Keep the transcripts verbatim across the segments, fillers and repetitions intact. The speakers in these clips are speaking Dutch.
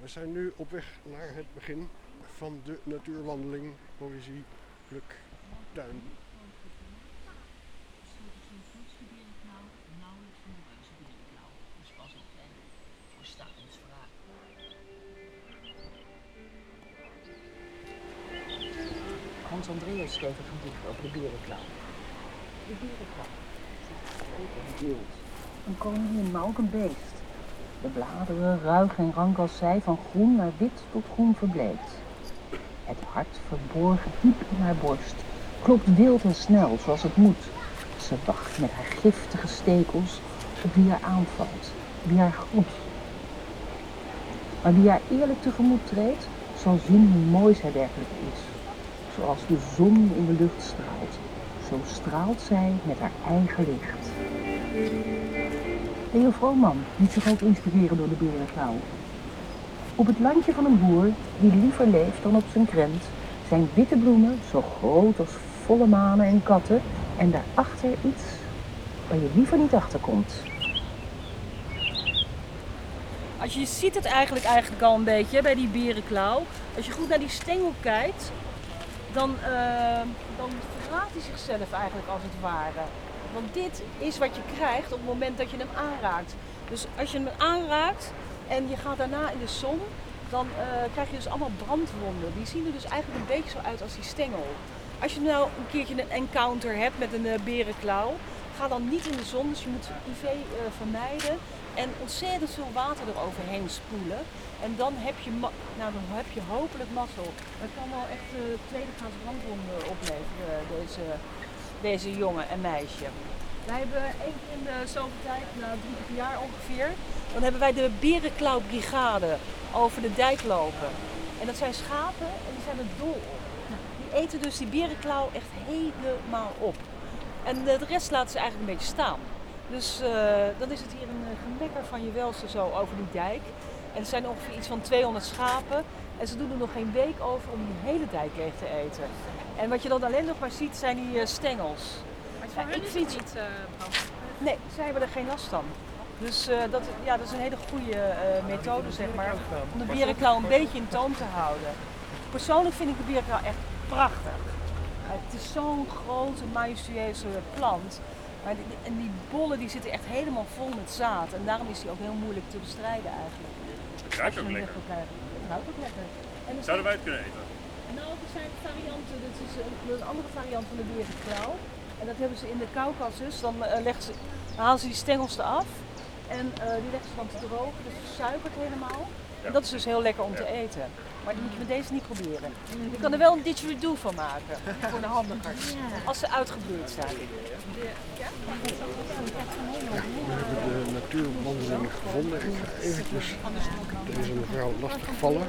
We zijn nu op weg naar het begin van de natuurwandeling, poëzie, pluk, tuin. Hans Andreas schreef een gedicht over de berenklauw. De berenklauw. Een wild. Een koningin, maar ook een beest. De bladeren, ruig en rank als zij, van groen naar wit tot groen verbleekt. Het hart, verborgen diep in haar borst, klopt wild en snel, zoals het moet. Ze wacht met haar giftige stekels op wie haar aanvalt, wie haar groet. Maar wie haar eerlijk tegemoet treedt, zal zien hoe mooi zij werkelijk is. Zoals de zon in de lucht straalt, zo straalt zij met haar eigen licht. Leo Vrooman liet zich ook inspireren door de berenklauw. Op het landje van een boer, die liever leeft dan op zijn krent, zijn witte bloemen zo groot als volle manen en katten en daarachter iets waar je liever niet achter komt. Als je ziet het eigenlijk, eigenlijk al een beetje bij die berenklauw. Als je goed naar die stengel kijkt, dan, uh, dan verraadt hij zichzelf eigenlijk als het ware. Want dit is wat je krijgt op het moment dat je hem aanraakt. Dus als je hem aanraakt en je gaat daarna in de zon, dan uh, krijg je dus allemaal brandwonden. Die zien er dus eigenlijk een beetje zo uit als die stengel. Als je nou een keertje een encounter hebt met een uh, berenklauw, ga dan niet in de zon. Dus je moet U V uh, vermijden en ontzettend veel water eroverheen spoelen. En dan heb je, ma- nou, dan heb je hopelijk mazzel. Het kan wel echt uh, tweede graad brandwonden opleveren, deze, deze jongen en meisje. Wij hebben één keer in de zoveel tijd, nou drie per jaar ongeveer, dan hebben wij de berenklauwbrigade over de dijk lopen. En dat zijn schapen en die zijn er dol op. Die eten dus die berenklauw echt helemaal op. En de rest laten ze eigenlijk een beetje staan. Dus uh, dan is het hier een gemekker van je welste zo over die dijk. En er zijn ongeveer iets van tweehonderd schapen. En ze doen er nog geen week over om die hele dijk leeg te eten. En wat je dan alleen nog maar ziet zijn die uh, stengels. Maar ja, ik vind het niet uh, brand. Nee, zij hebben er geen last van. Dus uh, dat, ja, dat is een hele goede uh, methode, zeg maar, om de berenklauw een beetje in toom te houden. Persoonlijk vind ik de berenklauw echt prachtig. Uh, het is zo'n grote, majestueuze plant. Maar die, en die bollen die zitten echt helemaal vol met zaad. En daarom is die ook heel moeilijk te bestrijden eigenlijk. Het ruikt ook lekker. Het ruikt ook lekker. En Zouden wij het kunnen eten? Nou, er zijn varianten. Dit is een, een andere variant van de berenklauw. En dat hebben ze in de Kaukasus. Dan, uh, leggen ze, dan halen ze die stengels eraf. En uh, die leggen ze dan te drogen. Dus versuikert helemaal. En dat is dus heel lekker om te eten. Maar die moet je met deze niet proberen. Je kan er wel een didgeridoo van maken. Voor de hamburgers. Als ze uitgebloeid zijn. Ja, we hebben de natuurwandeling gevonden. Ik ga eventjes deze mevrouw lastig vallen.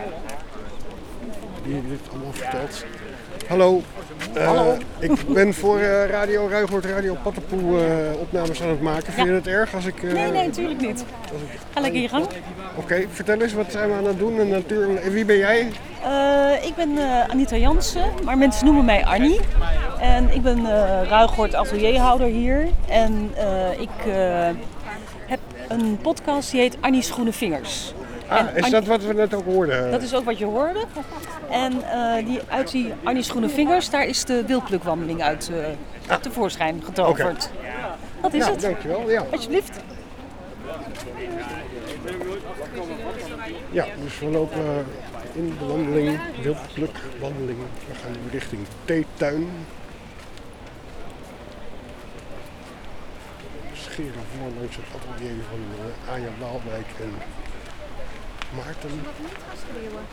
Die dit allemaal vertelt. Hallo, uh, Hallo. Ik ben voor uh, Radio Ruigoord, Radio Pattenpoel uh, opnames aan het maken. Vind je het erg als ik... Uh, nee, nee, natuurlijk niet. Als ik, Ga lekker je gang. Oké, okay, vertel eens, wat zijn we aan het doen? En natuur, wie ben jij? Uh, ik ben uh, Anita Jansen, maar mensen noemen mij Annie. En ik ben uh, Ruigoord atelierhouder hier. En uh, ik uh, heb een podcast die heet Annie's Groene Vingers. Ah, en is Annie, dat wat we net ook hoorden? Dat is ook wat je hoorde. En uh, die, uit die Annie's Groene Vingers, daar is de wildplukwandeling uit uh, ah. tevoorschijn getoverd. Okay. Dat is nou, het. Dankjewel. Ja. Alsjeblieft. Ja, dus we lopen in de wandeling, wildplukwandeling. We gaan nu richting Theetuin. Scheren voor langs het atelier van uh, Anja Waalwijk en Maarten. Mag niet gaan schreeuwen.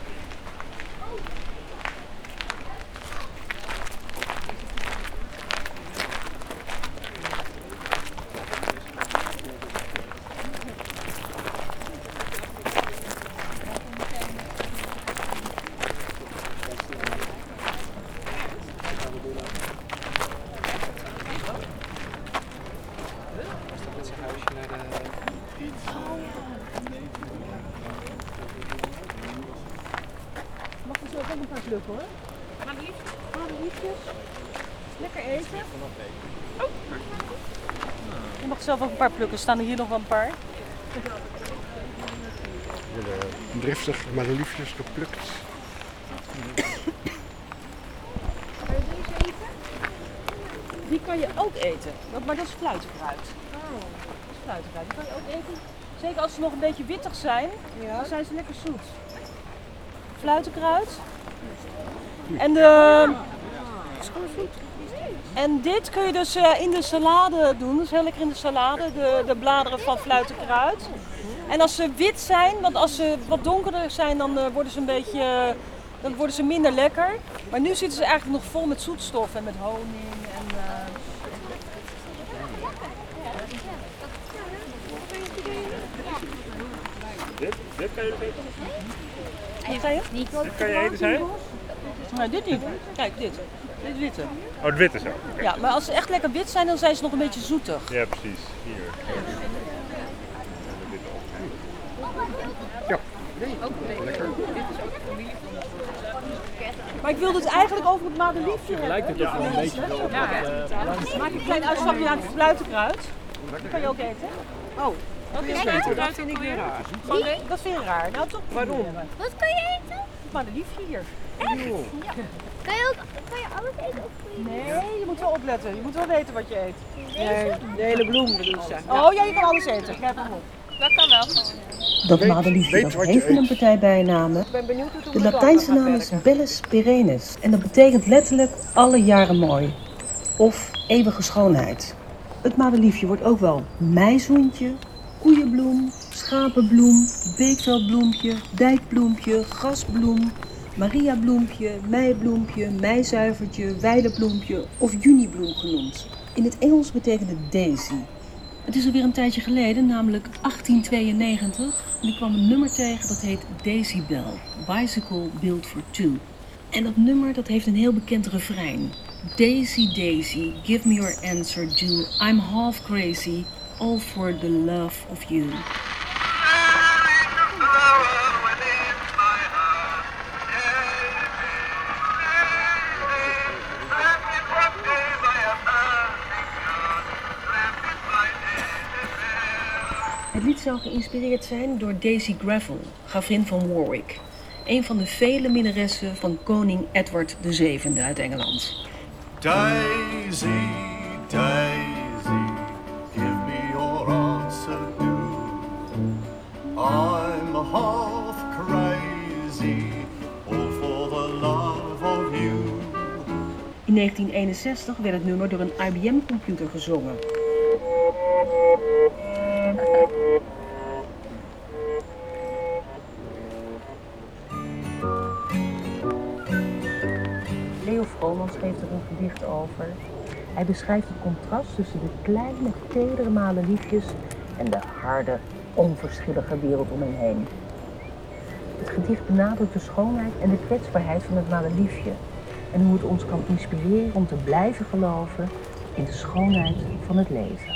Hoor. Madeliefjes. Lekker eten. Oh. Je mag zelf ook een paar plukken. Staan er hier nog wel een paar? De driftig madeliefjes geplukt. Kan je deze eten? Die kan je ook eten, dat, maar dat is fluitenkruid. Dat is fluitenkruid, die kan je ook eten. Zeker als ze nog een beetje wittig zijn, dan zijn ze lekker zoet. Fluitenkruid. En de... En dit kun je dus uh, in de salade doen, dat is heel lekker in de salade, de, de bladeren van fluitenkruid. En als ze wit zijn, want als ze wat donkerder zijn, dan uh, worden ze een beetje, uh, dan worden ze minder lekker. Maar nu zitten ze eigenlijk nog vol met zoetstof en met honing. En, uh... Dit, dit kan je dus eten? Wat zei je? Niet. Dit kan je eten, zei je? Nee, dit niet. Kijk, dit. Dit witte. Oh, het witte zo. Okay. Ja, maar als ze echt lekker wit zijn, dan zijn ze nog een beetje zoetig. Ja, precies. Hier. Ja. Maar ik wilde het eigenlijk over het madeliefje hebben. Lijkt het ook wel een beetje wel op Ja, hè? Maak een klein uitstapje naar het fluitenkruid. Dat kan je ook eten. Oh, dat is fluitenkruid vind ik weer raar. Dat vind je raar. Nou toch? Waarom? Wat kan je eten? Het madeliefje hier. Echt? Ja. Kan je ook kan je alles eten of kun je Nee, je moet wel opletten. Je moet wel weten wat je eet. deze? De hele bloem bedoel ik. Oh ja, je kan alles eten. Grijp hem op. Dat kan wel. Dat Weet- madeliefje weet dat wat je heeft wel een eet. partij bijnamen. Ik ben benieuwd hoe het De met Latijnse Blanca naam gaat is werken. Bellus perennis en dat betekent letterlijk alle jaren mooi. Of eeuwige schoonheid. Het madeliefje wordt ook wel meizoentje, koeienbloem, schapenbloem, beekveldbloempje, dijkbloempje, grasbloem, mariabloempje, meibloempje, meizuivertje, weidebloempje of junibloem genoemd. In het Engels betekent het daisy. Het is alweer een tijdje geleden, namelijk achttien tweeënnegentig. En ik kwam een nummer tegen dat heet Daisy Bell, Bicycle Built for Two. En dat nummer dat heeft een heel bekend refrein. Daisy, Daisy, give me your answer due. I'm half crazy, all for the love of you. Het lied zou geïnspireerd zijn door Daisy Gravel, gravin van Warwick. Een van de vele minnaressen van koning Edward de Zevende uit Engeland. Daisy, Daisy, give me your answer due. I'm half crazy, all for the love of you. In negentien eenenzestig werd het nummer door een I B M-computer gezongen. Leo Vromans schreef er een gedicht over. Hij beschrijft het contrast tussen de kleine, tedere madeliefjes en de harde, onverschillige wereld om hen heen. Het gedicht benadrukt de schoonheid en de kwetsbaarheid van het madeliefje en hoe het ons kan inspireren om te blijven geloven in de schoonheid van het leven.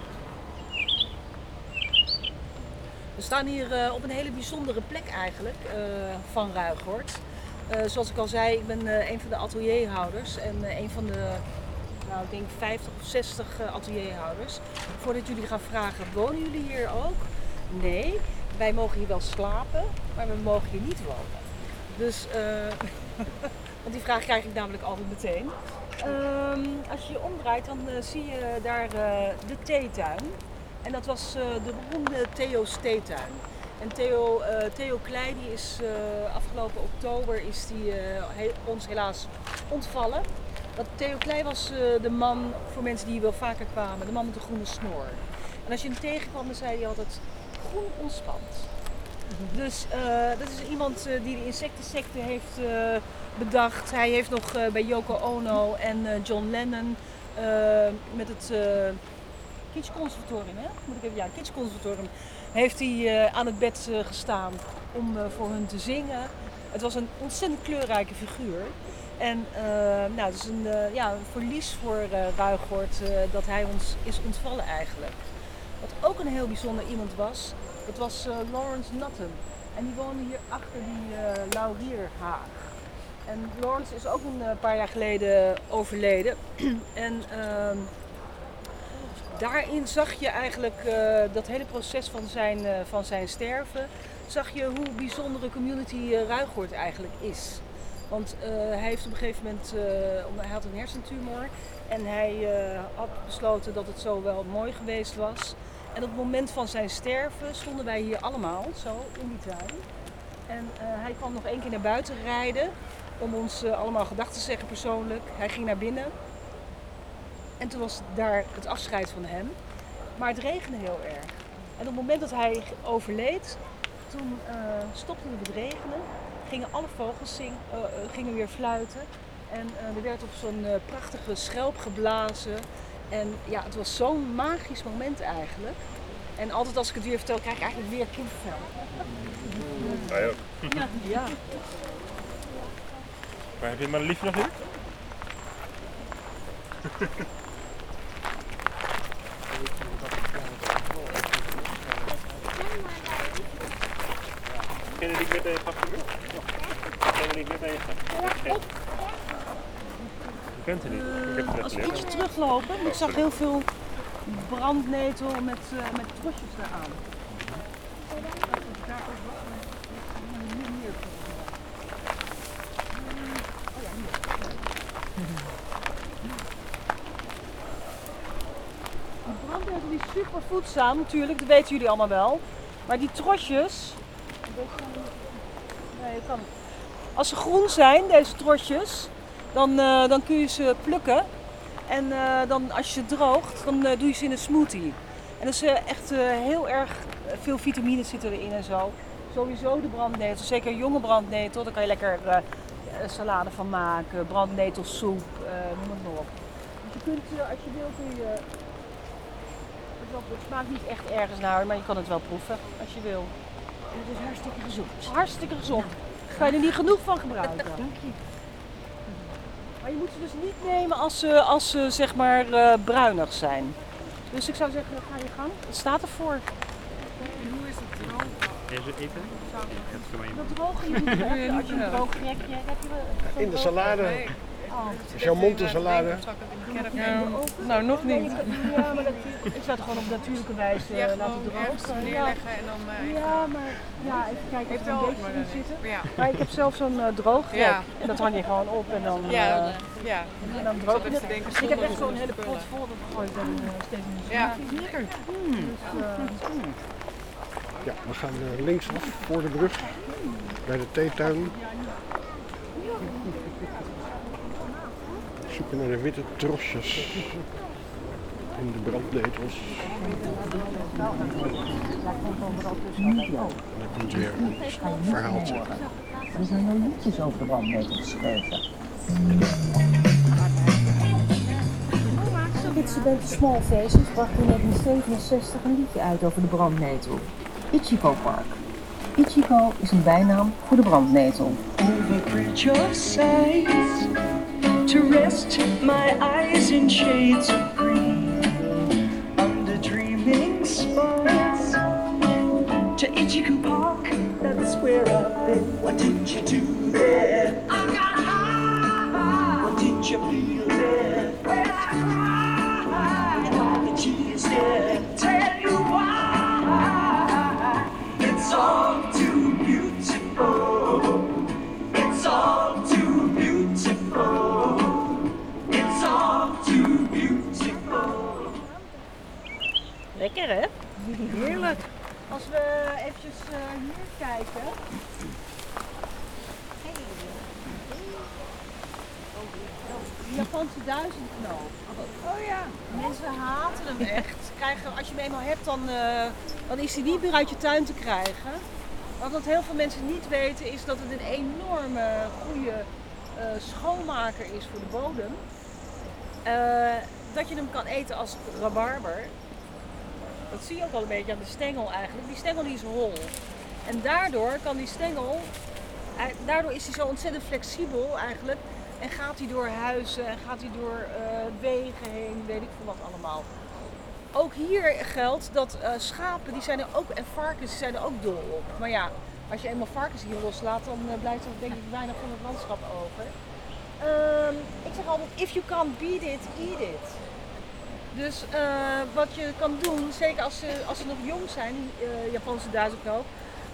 We staan hier uh, op een hele bijzondere plek eigenlijk uh, van Ruigoord. Uh, zoals ik al zei, ik ben uh, een van de atelierhouders en uh, een van de, nou ik denk vijftig of zestig uh, atelierhouders. Voordat jullie gaan vragen, wonen jullie hier ook? Nee, wij mogen hier wel slapen, maar we mogen hier niet wonen. Dus, uh, want die vraag krijg ik namelijk altijd meteen. Um, als je je omdraait, dan uh, zie je daar uh, de theetuin. En dat was uh, de beroemde Theo's theetuin. En Theo, uh, Theo Kleij die is uh, afgelopen oktober is die, uh, he, ons helaas ontvallen. Dat Theo Kleij was uh, de man, voor mensen die hier wel vaker kwamen, de man met de groene snor. En als je hem tegenkwam, dan zei hij altijd groen ontspant. Dus uh, dat is iemand uh, die de insectensecte heeft uh, bedacht. Hij heeft nog uh, bij Yoko Ono en uh, John Lennon uh, met het uh, Kitsch Conservatorium, hè? Moet ik even, ja, Kitsch Conservatorium, heeft hij uh, aan het bed uh, gestaan om uh, voor hun te zingen. Het was een ontzettend kleurrijke figuur. En uh, nou, het is een, uh, ja, een verlies voor uh, Ruigoord uh, dat hij ons is ontvallen eigenlijk. Wat ook een heel bijzonder iemand was, dat was uh, Lawrence Nutten. En die woonde hier achter die uh, Laurierhaag. En Lawrence is ook een uh, paar jaar geleden overleden. en uh, daarin zag je eigenlijk uh, dat hele proces van zijn, uh, van zijn sterven. zag je hoe bijzondere community uh, Ruigoord eigenlijk is. Want uh, hij heeft op een gegeven moment, uh, hij had een hersentumor en hij uh, had besloten dat het zo wel mooi geweest was. En op het moment van zijn sterven stonden wij hier allemaal, zo in die tuin. En uh, hij kwam nog één keer naar buiten rijden om ons uh, allemaal gedag te zeggen persoonlijk. Hij ging naar binnen en toen was daar het afscheid van hem. Maar het regende heel erg. En op het moment dat hij overleed, toen uh, stopte het regenen, gingen alle vogels zing, uh, uh, gingen weer fluiten. En uh, er werd op zo'n uh, prachtige schelp geblazen. En ja, het was zo'n magisch moment eigenlijk. En altijd als ik het weer vertel, krijg ik eigenlijk weer kippenvel. Wij ook. Ja, ja. Maar heb je maar liefje nog in? Degene die ik net even gaf, degene die ik net even gaf. Je kent haar niet. Ik heb het net Als we een geleerd. beetje teruglopen, ik zag heel veel brandnetel met, uh, met trosjes eraan. Die brandnetel die is super voedzaam natuurlijk, dat weten jullie allemaal wel. Maar die trosjes, nee, je kan. Als ze groen zijn, deze trosjes, dan, uh, dan kun je ze plukken. En uh, dan, als je ze droogt, dan uh, doe je ze in een smoothie. En dat is uh, echt uh, heel erg veel vitamines zitten erin en zo. Sowieso de brandnetel, zeker een jonge brandnetel, daar kan je lekker uh, salade van maken, brandnetelsoep, uh, noem het maar op. Dus je kunt, uh, als je wil, kun je... Het smaakt niet echt ergens naar, maar je kan het wel proeven als je wil. En het is hartstikke gezond. Hartstikke gezond. Daar kan je er niet genoeg van gebruiken. Dank je. Maar je moet ze dus niet nemen als ze, als ze zeg maar uh, bruinig zijn. Dus ik zou zeggen, ga je gang. Het staat ervoor. Hoe is het droog? Is het eten? Dat droge je moet je als je een droog rekje hebt. Je In de salade. Oh. Is jouw mond een salade? Ja, nou, nog niet. Ja, maar dat, ik zou het gewoon op natuurlijke wijze Ja, uh, gewoon laten ergens drogen. Ja, neerleggen en dan uh, even... ja, maar ja, even kijken of Heeft er een wel beetje maar in dan zitten. Ja. Maar ik heb zelf zo'n uh, droogrek. Ja. En dat hang je gewoon op en dan, uh, Ja, ja. en dan Ik droog zat je even het. te denken, Dus ik heb zonder echt zo'n hele spullen. pot vol, dat gooi ik dan uh, steeds in de Ja. smaak. Lekker. Dus, uh, Ja, we gaan uh, linksaf voor de brug bij de theetuin. Zoeken naar de witte trosjes in de brandnetels. En dan komt weer een verhaaltje. Er zijn wel liedjes over de brandnetel geschreven. Gidsband Small Faces bracht in negentien zevenenzestig een liedje uit over de brandnetel. Ichigo Park. Ichigo is een bijnaam voor de brandnetel. Over bridge of sights to rest my eyes in shades of green under dreaming spires to Ichigo Park, that's where I've been. What did you do there? I got high. What did you feel there? When I cried, all the tears there tell you why. It's all too beautiful. It's all too beautiful. It's all too beautiful. lekker hè? Heerlijk. Als we eventjes uh, hier kijken. De Japanse duizendknoop. Oh ja. Mensen haten hem echt. Krijgen, als je hem eenmaal hebt, dan, uh, dan is hij niet meer uit je tuin te krijgen. Want wat heel veel mensen niet weten is dat het een enorme goede uh, schoonmaker is voor de bodem. Uh, dat je hem kan eten als rabarber. Dat zie je ook al een beetje aan de stengel eigenlijk. Die stengel die is hol. En daardoor kan die stengel, daardoor is hij zo ontzettend flexibel eigenlijk. En gaat hij door huizen en gaat hij door uh, wegen heen, weet ik veel wat allemaal. Ook hier geldt dat uh, schapen, die zijn er ook, en varkens, die zijn er ook dol op. Maar ja, als je eenmaal varkens hier loslaat, dan uh, blijft er denk ik weinig van het landschap over. Um, ik zeg altijd, if you can't beat it, eat it. Dus uh, wat je kan doen, zeker als ze, als ze nog jong zijn, die uh, Japanse duizendknoop,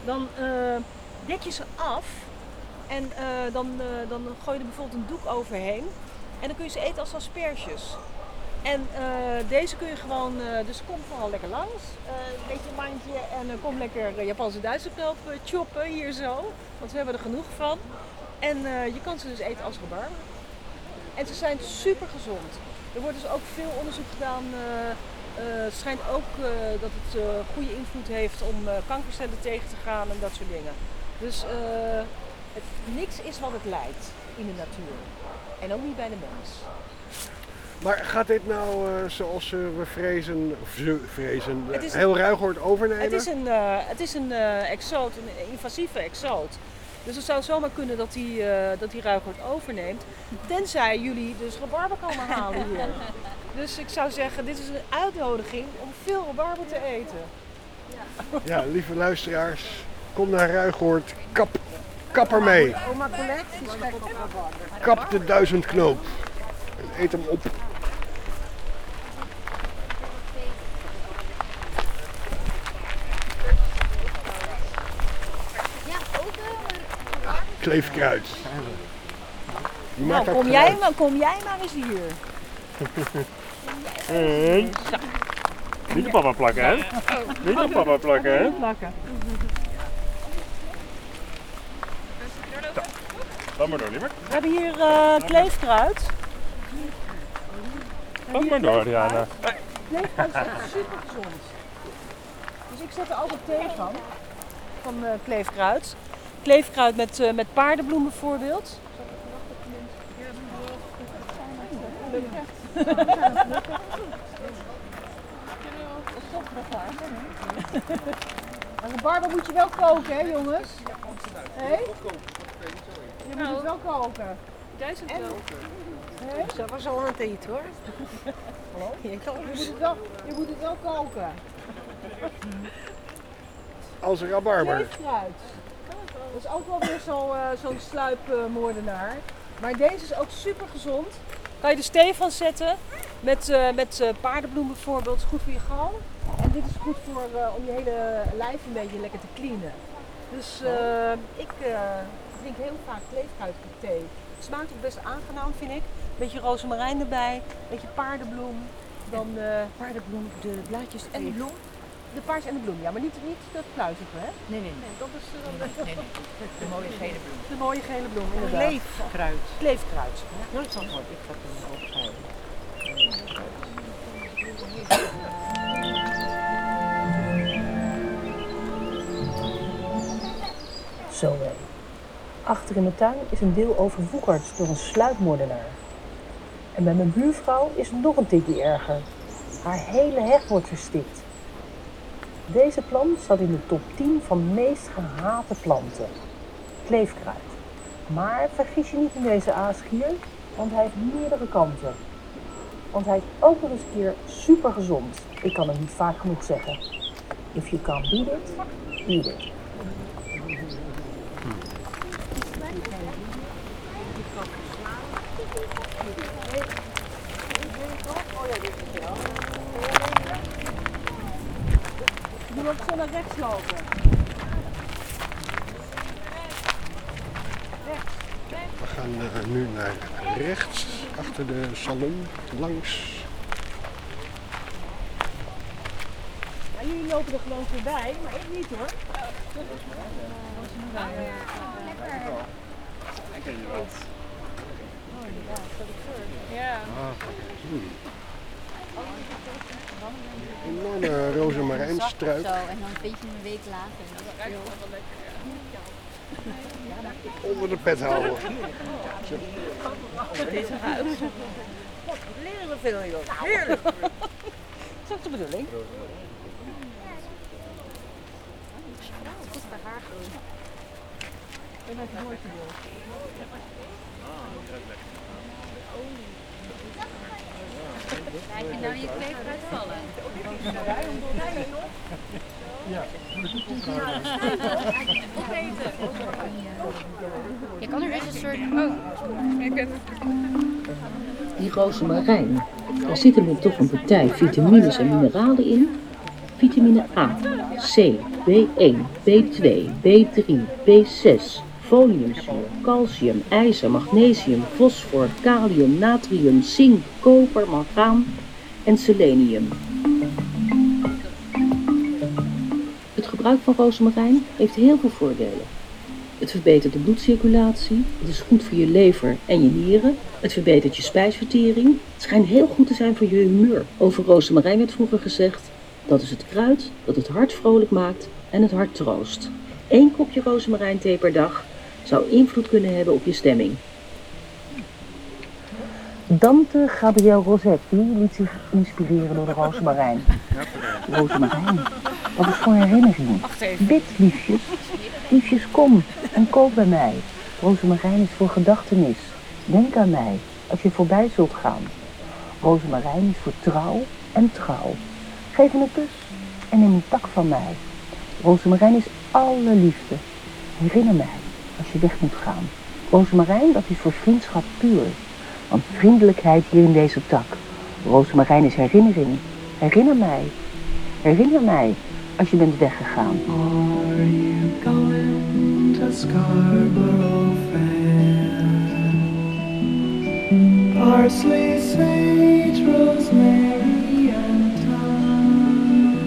dan uh, dek je ze af en uh, dan, uh, dan gooi je er bijvoorbeeld een doek overheen en dan kun je ze eten als asperges. En uh, deze kun je gewoon, uh, dus kom vooral lekker langs, uh, een beetje een mandje en uh, kom lekker Japanse Duitse knoop uh, choppen hier zo, want we hebben er genoeg van. En uh, je kan ze dus eten als rabarber. En ze zijn super gezond. Er wordt dus ook veel onderzoek gedaan. Uh, uh, het schijnt ook uh, dat het uh, goede invloed heeft om uh, kankercellen tegen te gaan en dat soort dingen. Dus uh, het, niks is wat het lijkt in de natuur. En ook niet bij de mens. Maar gaat dit nou uh, zoals uh, we vrezen, of ze vrezen, uh, is, heel Ruigoord overnemen? Het is een, uh, het is een uh, exoot, een invasieve exoot. Dus het zou zomaar kunnen dat die, uh, dat die Ruigoord overneemt. Tenzij jullie dus rabarber komen halen hier. Dus ik zou zeggen, dit is een uitnodiging om veel rabarber te eten. Ja, lieve luisteraars, kom naar Ruigoord, kap, kap er mee. Oma Colette is gek op rabarber. Kap de duizend knoop en eet hem op. Kleefkruid. Nou, kom jij, maar, kom jij maar eens hier. Hey. Niet op papa plakken, hè? Niet op papa plakken, hè? Plakken. Dan maar door, liever. We hebben hier uh, kleefkruid. Dan maar door, Diana. Kleefkruid is echt super gezond. Dus ik zet er altijd thee van, van uh, kleefkruid. Kleefkruid met, uh, met paardenbloem bijvoorbeeld. Een rabarber moet je wel koken, hè jongens? Hé? Je moet het wel koken. Duizend wel. Dat was al aan het eten hoor. Hallo? Je moet het wel, je moet het wel koken. Als een rabarber. Kleefkruid. Dat is ook wel weer zo, uh, zo'n sluipmoordenaar. Maar deze is ook super gezond. Kan je er thee van zetten met, uh, met uh, paardenbloem bijvoorbeeld. Is goed voor je galm. En dit is goed voor, uh, om je hele lijf een beetje lekker te cleanen. Dus uh, ik uh, drink heel vaak kleefkruid thee. Het smaakt ook best aangenaam vind ik. Een beetje rozemarijn erbij, een beetje paardenbloem. Dan uh, paardenbloem, de blaadjes en de bloem. De paars en de bloem, ja, maar niet, niet dat kluizige, hè? Nee, nee, nee. Dat is uh, nee, nee, nee. De mooie gele bloem. De mooie gele bloem, inderdaad. Kleefkruid. Kleefkruid. Ja, dat is al goed. Ik ga het hem opschrijven. Zo hé. Achter in de tuin is een deel overwoekerd door een sluipmoordenaar. En bij mijn buurvrouw is het nog een tikje erger. Haar hele heg wordt verstikt. Deze plant staat in de top tien van meest gehate planten. Kleefkruid. Maar vergis je niet in deze aasgier, want hij heeft meerdere kanten. Want hij is ook nog eens een keer super gezond. Ik kan het niet vaak genoeg zeggen. If you can't beat it, eat it. Je moet ook zo naar rechts lopen. We gaan uh, nu naar rechts, achter de salon, langs. Ja, jullie lopen er gewoon voorbij, maar ik niet hoor. Ik ken je wel. Ja. Een enorme rozemarijnstruik. Zo, en dan vind je hem een week later. Dat is heel... Onder de pet houden. Deze huis. Wat leren we veel joh. Heerlijk. Dat is ook de bedoeling. Goed voor haar groen. En met een woordje door. Laat je nou je kleefkruid vallen? Ja. Opeten. Je kan er dus een soort... Oh, ik ben... Die rozemarijn, daar zitten nu toch een partij vitamines en mineralen in. vitamine A, C, B één, B twee, B drie, B zes, foliumzuur, calcium, ijzer, magnesium, fosfor, kalium, natrium, zink, koper, mangaan en selenium. Het gebruik van rozemarijn heeft heel veel voordelen. Het verbetert de bloedcirculatie, het is goed voor je lever en je nieren, het verbetert je spijsvertering, het schijnt heel goed te zijn voor je humeur. Over rozemarijn werd vroeger gezegd, dat is het kruid dat het hart vrolijk maakt en het hart troost. Eén kopje rozemarijnthee per dag zou invloed kunnen hebben op je stemming. Dante Gabriel Rossetti liet zich inspireren door de rozemarijn. Rozemarijn, wat is voor herinnering? Bid, liefjes. Liefjes, kom en koop bij mij. Rozemarijn is voor gedachtenis. Denk aan mij, als je voorbij zult gaan. Rozemarijn is voor trouw en trouw. Geef me een kus en neem een tak van mij. Rozemarijn is alle liefde. Herinner mij, als je weg moet gaan. Rozemarijn, dat is voor vriendschap puur. Want vriendelijkheid hier in deze tak. Rozemarijn is herinnering. Herinner mij. Herinner mij, als je bent weggegaan. Are you going to Scarborough Fair? Parsley, sage, rosemary and thyme.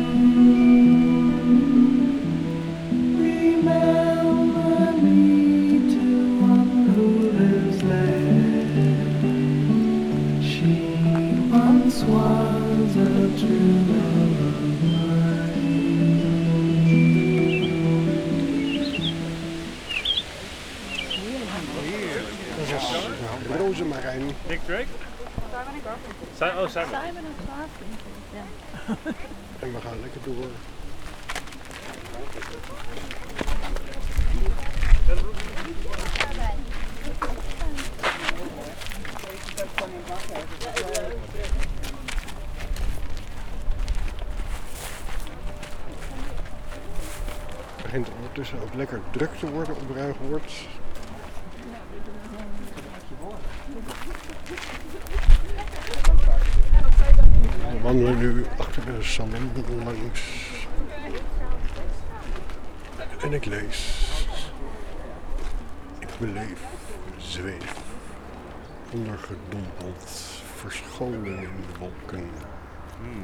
Remember me to one who lives there. She once was a true love of mine. Dat is uh, rozemarijn. Nick Drake? Simon, oh, Simon. Simon en Garfunkel, ja. En we gaan lekker door. Het begint ondertussen ook lekker druk te worden op Ruigoord. We wandelen nu achter een salon langs. En ik lees. Ik beleef, zweef, ondergedompeld, verscholen in de wolken. Hmm.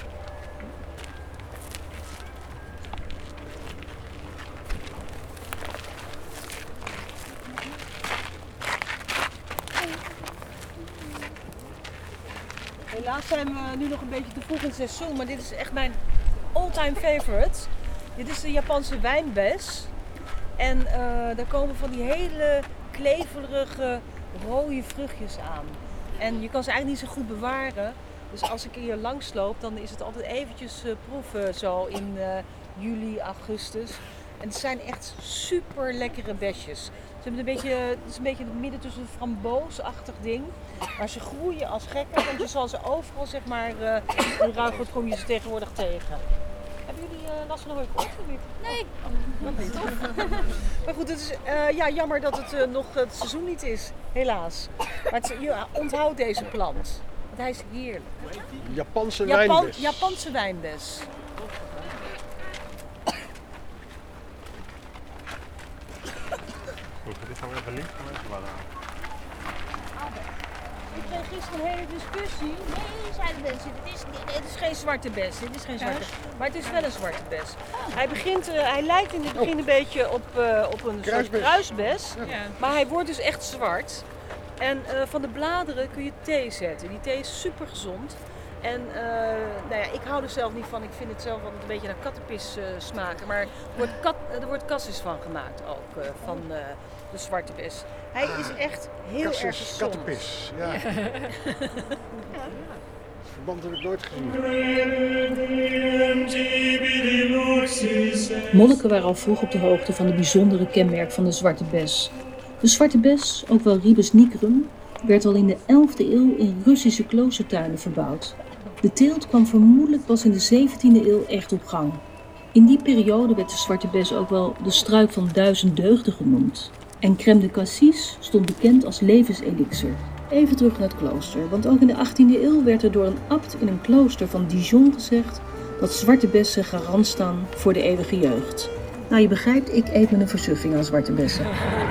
Helaas zijn we nu nog een beetje te vroeg in het seizoen, maar dit is echt mijn all-time favorite. Dit is de Japanse wijnbes. En uh, daar komen van die hele kleverige rode vruchtjes aan. En je kan ze eigenlijk niet zo goed bewaren. Dus als ik hier langs loop, dan is het altijd eventjes uh, proeven zo in uh, juli, augustus. En het zijn echt super lekkere besjes. Ze hebben een beetje, het is een beetje het midden tussen een framboosachtig ding. Maar ze groeien als gekken, want je zal ze overal, zeg maar, uh, in Ruigoord kom je ze tegenwoordig tegen. Hebben jullie uh, last van een hooikoorts of niet? Nee. Oh, dat niet. Maar goed, het is uh, ja, jammer dat het uh, nog het seizoen niet is, helaas. Maar het, je onthoudt deze plant, want hij is heerlijk. Japanse Japan, wijnbes. Japanse wijnbes. Goed, dit gaan we even links van even laten halen. Ik kreeg gisteren een hele discussie. Nee, zeiden mensen, het is, niet, het is geen zwarte bes. Dit is geen zwarte, maar het is wel een zwarte bes. Hij, begint, uh, hij lijkt in het begin een beetje op, uh, op een Kruisbes. soort kruisbes. Ja. Maar hij wordt dus echt zwart. En uh, van de bladeren kun je thee zetten. Die thee is super gezond. En uh, nou ja, ik hou er zelf niet van. Ik vind het zelf altijd een beetje naar kattenpis uh, smaken. Maar er wordt, kat, er wordt cassis van gemaakt ook, uh, van uh, de zwarte bes. Hij is echt heel erg Cassis, gezond. kattenpis. Ja. Het verband heb ik nooit gezien. Monniken waren al vroeg op de hoogte van de bijzondere kenmerk van de zwarte bes. De zwarte bes, ook wel Ribes nigrum, werd al in de elfde eeuw in Russische kloostertuinen verbouwd. De teelt kwam vermoedelijk pas in de zeventiende eeuw echt op gang. In die periode werd de zwarte bes ook wel de struik van duizend deugden genoemd. En crème de cassis stond bekend als levenselixer. Even terug naar het klooster, want ook in de achttiende eeuw werd er door een abt in een klooster van Dijon gezegd dat zwarte bessen garant staan voor de eeuwige jeugd. Nou, je begrijpt, ik eet met een versuffing aan zwarte bessen.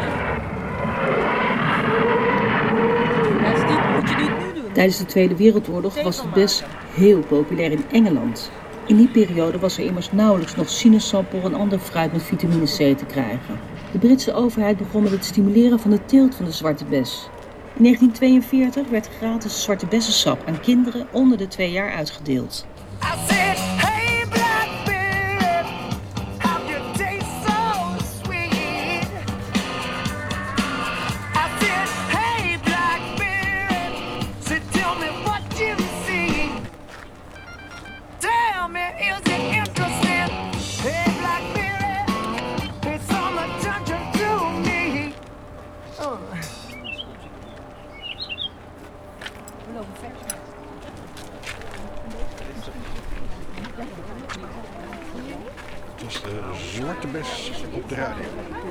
Tijdens de Tweede Wereldoorlog was de bes heel populair in Engeland. In die periode was er immers nauwelijks nog sinaasappel en ander fruit met vitamine C te krijgen. De Britse overheid begon met het stimuleren van de teelt van de zwarte bes. In negentien tweeënveertig werd gratis zwarte bessensap aan kinderen onder de twee jaar uitgedeeld. Het was de zwarte bes op de radio.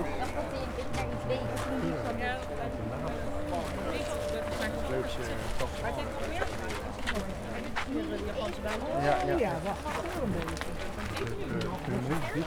Ja, ja. Ja, wacht even een beetje.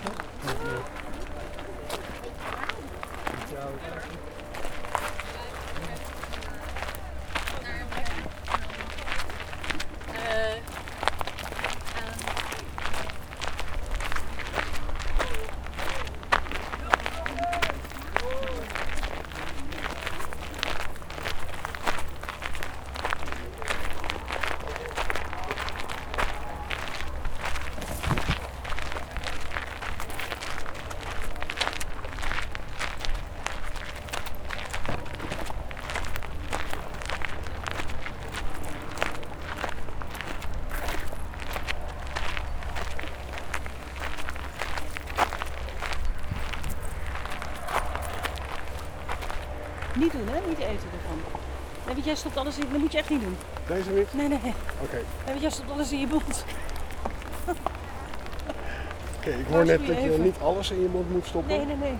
Niet doen, hè? Niet eten ervan. Nee, want jij stopt alles in. Dat moet je echt niet doen. Deze niet? Nee, nee. Oké. Okay. Nee, want jij stopt alles in je mond. Oké, okay, ik hoor net dat je even. niet alles in je mond moet stoppen. Nee, nee, nee.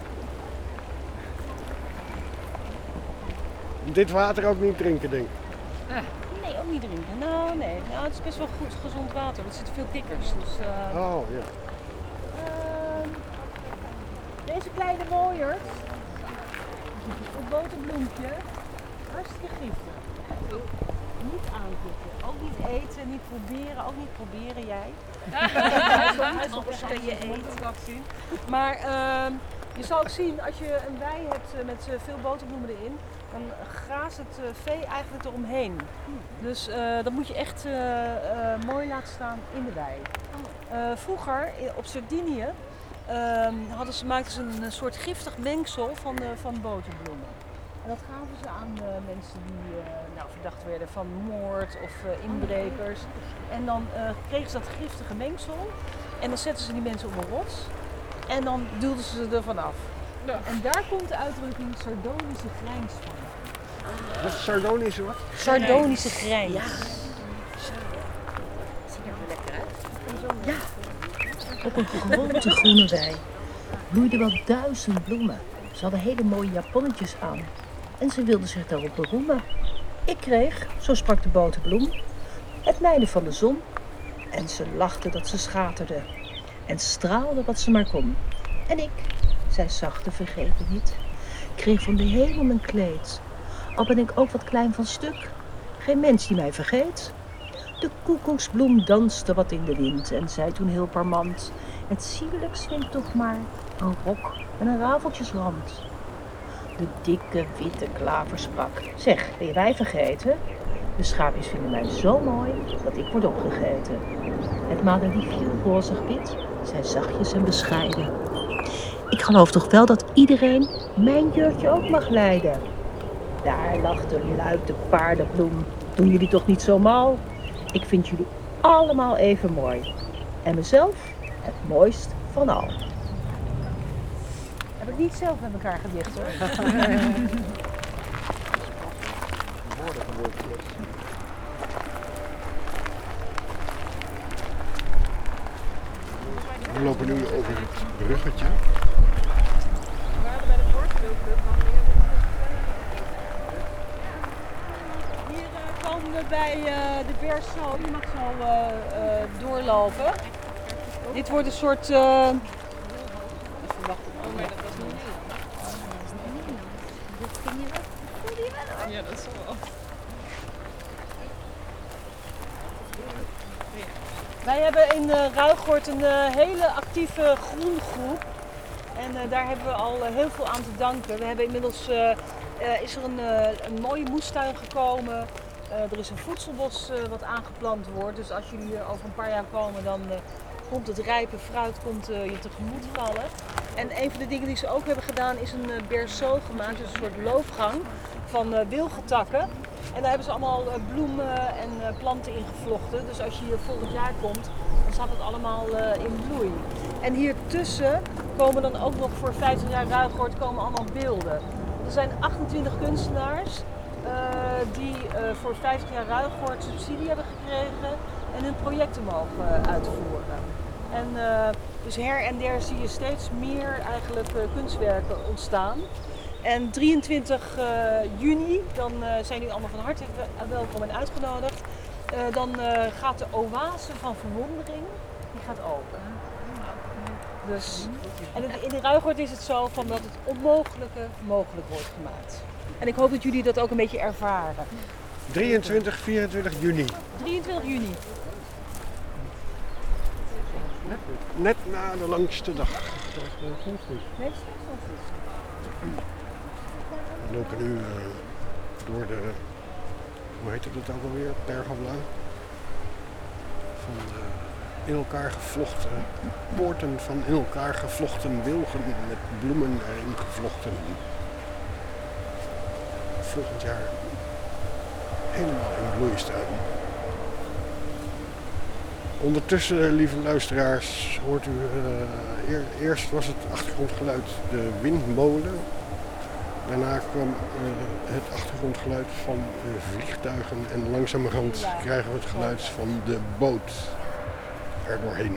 Dit water ook niet drinken, denk ik. Ah. Nee, ook niet drinken. Nou, nee. Nou, het is best wel goed gezond water. Er zitten veel kikkers. Dus, uh... Oh, ja. Uh, deze kleine mooier. Het boterbloempje. Hartstikke giftig. Niet aanzitten. Ook niet eten, niet proberen. Ook niet proberen jij. Anders kan je eten. Dat zien. Maar uh, je zal ook zien, als je een wei hebt met uh, veel boterbloemen erin, dan graast het uh, vee eigenlijk eromheen. Dus uh, dat moet je echt uh, uh, mooi laten staan in de wei. Uh, vroeger op Sardinië uh, hadden ze, maakten ze een soort giftig mengsel van, uh, van boterbloemen. En dat gaven ze aan uh, mensen die uh, nou, verdacht werden van moord of uh, inbrekers. En dan uh, kregen ze dat giftige mengsel en dan zetten ze die mensen op een rots en dan duwden ze er vanaf. Ja. En daar komt de uitdrukking sardonische grijns van. Wat is sardonische wat? Sardonische grijns. Ja. Ziet er lekker uit. Ja. Op een grote groene wei bloeiden wel duizend bloemen. Ze hadden hele mooie japonnetjes aan en ze wilden zich daarop beroemen. Ik kreeg, zo sprak de boterbloem, het mijden van de zon. En ze lachte dat ze schaterde en straalde wat ze maar kon. En ik, zij zachte vergeten niet, kreeg van de hemel mijn kleed. Al ben ik ook wat klein van stuk, geen mens die mij vergeet. De koekoeksbloem danste wat in de wind en zei toen heel parmant: het sierlijk zwingt toch maar een rok en een rafeltjesrand. De dikke witte klaver sprak: zeg, ben je mij vergeten? De schaapjes vinden mij zo mooi dat ik word opgegeten. Het madeliefje, rozig wit, zei zachtjes en bescheiden: ik geloof toch wel dat iedereen mijn jurkje ook mag lijden. Daar lachte luid de paardenbloem: doen jullie toch niet zo mal? Ik vind jullie allemaal even mooi. En mezelf het mooist van al. Heb ik niet zelf met elkaar gedicht hoor. We lopen nu over het bruggetje. We waren bij de Portfilclub. Hier uh, komen we bij uh, de Berso. Je mag zo uh, uh, doorlopen. Dit wordt een soort... Uh... Even wachten. Oh nee, dat was niet Nederland. Ja, dat is wel. Wij hebben in uh, Ruigoord een uh, hele actieve groengroep. En uh, daar hebben we al uh, heel veel aan te danken. We hebben inmiddels uh, uh, is er een, uh, een mooie moestuin gekomen. Uh, er is een voedselbos uh, wat aangeplant wordt. Dus als jullie uh, over een paar jaar komen, dan uh, komt het rijpe fruit komt, uh, je tegemoet vallen. En een van de dingen die ze ook hebben gedaan is een uh, berceau gemaakt. Dus een soort loofgang van uh, wilgentakken. En daar hebben ze allemaal uh, bloemen en uh, planten in gevlochten. Dus als je hier volgend jaar komt, dan staat het allemaal uh, in bloei. En hier tussen komen dan ook nog voor vijftig jaar Ruigoord komen allemaal beelden. Er zijn achtentwintig kunstenaars uh, die uh, voor vijftig jaar Ruigoord subsidie hebben gekregen en hun projecten mogen uh, uitvoeren. En uh, dus her en der zie je steeds meer eigenlijk uh, kunstwerken ontstaan. En drieëntwintig juni, dan uh, zijn jullie allemaal van harte welkom en uitgenodigd. Uh, dan uh, gaat de oase van verwondering, die gaat open. Dus, en in de Ruigoord is het zo van dat het onmogelijke mogelijk wordt gemaakt. En ik hoop dat jullie dat ook een beetje ervaren. drieëntwintig, vierentwintig juni. drieëntwintig juni. Net, net na de langste dag. Nee, we lopen nu uh, door de, hoe heet het ook alweer, pergola. Van de in elkaar gevlochten poorten van in elkaar gevlochten wilgen met bloemen erin gevlochten. Volgend jaar helemaal in bloei staan. Ondertussen, lieve luisteraars, hoort u, uh, eer, eerst was het achtergrondgeluid de windmolen. Daarna kwam uh, het achtergrondgeluid van uh, vliegtuigen en langzamerhand ja. krijgen we het geluid van de boot er doorheen.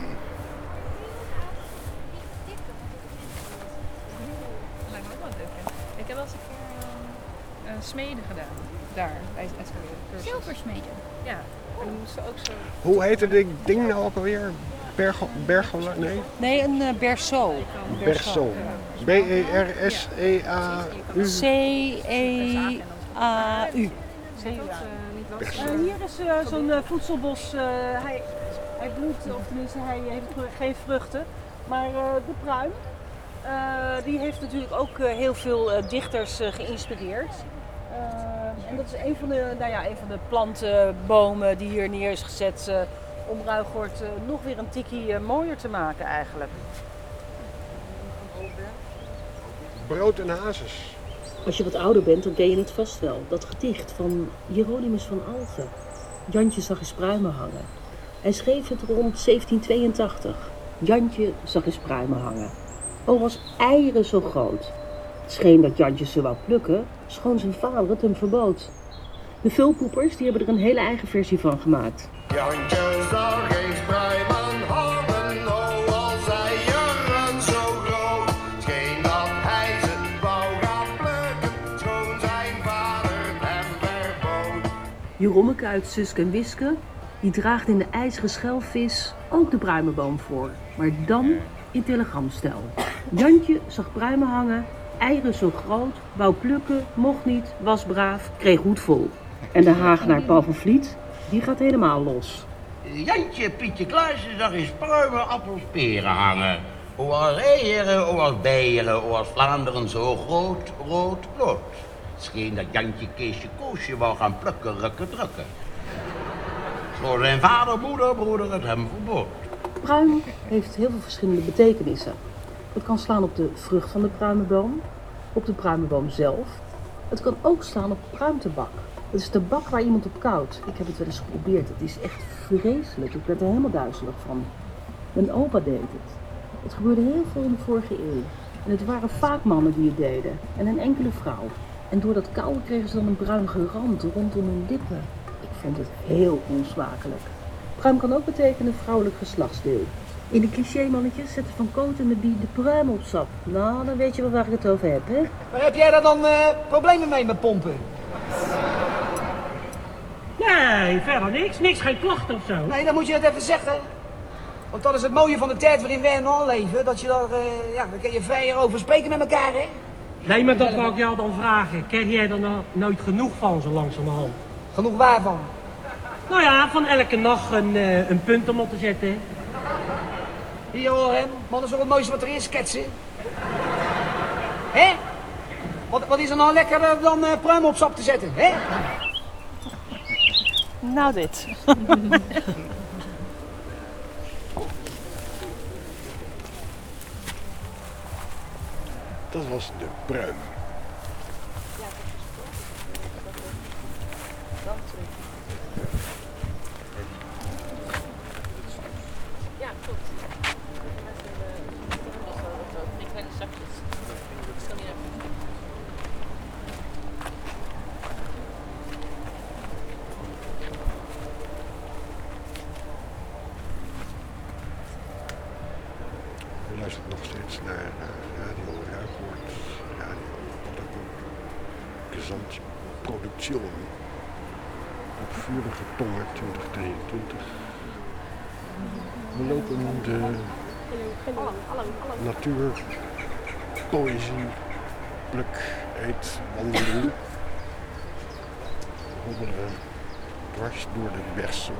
Lijkt me ook wel leuk. Ik heb wel eens een keer uh, uh, smeden gedaan, daar bij het cursus. Zilversmeden? Ja, en dan moesten ook zo... Hoe heette dit ding nou ook alweer? Bergo, bergola? Nee? Nee, een uh, berceau. Berceau. B E R S E A U. C E A U. Uh, hier is uh, zo'n uh, voedselbos. Uh, hij, hij bloedt, of tenminste hij heeft geen vruchten. Maar uh, de pruim, uh, die heeft natuurlijk ook uh, heel veel uh, dichters uh, geïnspireerd. Uh, en dat is een van de, nou ja, een van de plantenbomen die hier neer is gezet uh, om Ruigoord uh, nog weer een tikkie uh, mooier te maken eigenlijk. Brood en hazes. Als je wat ouder bent, dan ken je het vast wel. Dat gedicht van Hieronymus van Alphen. Jantje zag eens pruimen hangen. Hij schreef het rond zeventien tweeëntachtig. Jantje zag eens pruimen hangen. O, was eieren zo groot. Het scheen dat Jantje ze wou plukken, schoon zijn vader het hem verbood. De vulpoepers die hebben er een hele eigen versie van gemaakt. Jantje zag eens pruimen hangen, o, was eieren zo groot. Scheen dat hij ze wou gaan plukken, schoon zijn vader hem verbood. Jerommeke uit Suske en Wiske, die draagt in de ijzeren schelvis ook de pruimenboom voor. Maar dan in telegramstijl. Jantje zag pruimen hangen, eieren zo groot, wou plukken, mocht niet, was braaf, kreeg goed vol. En de Hagenaar Paul van Vliet, die gaat helemaal los. Jantje Pietje Kluisje zag eens pruimen, appels, peren hangen. O als eieren, o als beieren, o als Vlaanderen zo groot, rood, rood. Scheen dat Jantje Keesje Koosje wou gaan plukken, rukken, drukken. Schoon zijn vader, moeder, broeder het hem verbood. Pruim heeft heel veel verschillende betekenissen. Het kan slaan op de vrucht van de pruimenboom, op de pruimenboom zelf. Het kan ook slaan op pruimtabak. Het is tabak waar iemand op koudt. Ik heb het wel eens geprobeerd. Het is echt vreselijk. Ik werd er helemaal duizelig van. Mijn opa deed het. Het gebeurde heel veel in de vorige eeuw. En het waren vaak mannen die het deden. En een enkele vrouw. En door dat kouwen kregen ze dan een bruinige rand rondom hun lippen. Ik vond het heel onsmakelijk. Pruim kan ook betekenen vrouwelijk geslachtsdeel. In de cliché-mannetjes zetten Van Kooten met die de pruim op sap. Nou, dan weet je wel waar ik het over heb, hè? Maar heb jij daar dan uh, problemen mee met pompen? Nee, verder niks. Niks, geen klachten of zo. Nee, dan moet je het even zeggen. Want dat is het mooie van de tijd waarin wij nu leven. Dat je daar, uh, ja, daar kun je vrijer over spreken met elkaar, hè? Nee, maar dat wou ik jou dan vragen. Krijg jij er nou nooit genoeg van, zo langzamerhand? Genoeg waarvan? Nou ja, van elke nacht een, uh, een punt om op te zetten. Hier hoor hem, man, dat is wel het mooiste wat er is, ketsen. Hé? Wat, wat is er nou lekkerder dan uh, pruim op sap te zetten, hè? Nou dit. Dat was de pruim. Ja, klopt. Ik ben de zakjes. Dat kan niet even. Je luistert nog steeds naar uh, Radio Ruigoord, Radio Gezantproduktion op Vurige Tongen twintig tweeëntwintig. We lopen de natuur, poëzie, pluk, eet, wandeling. Hobbelen dwars door de bersen.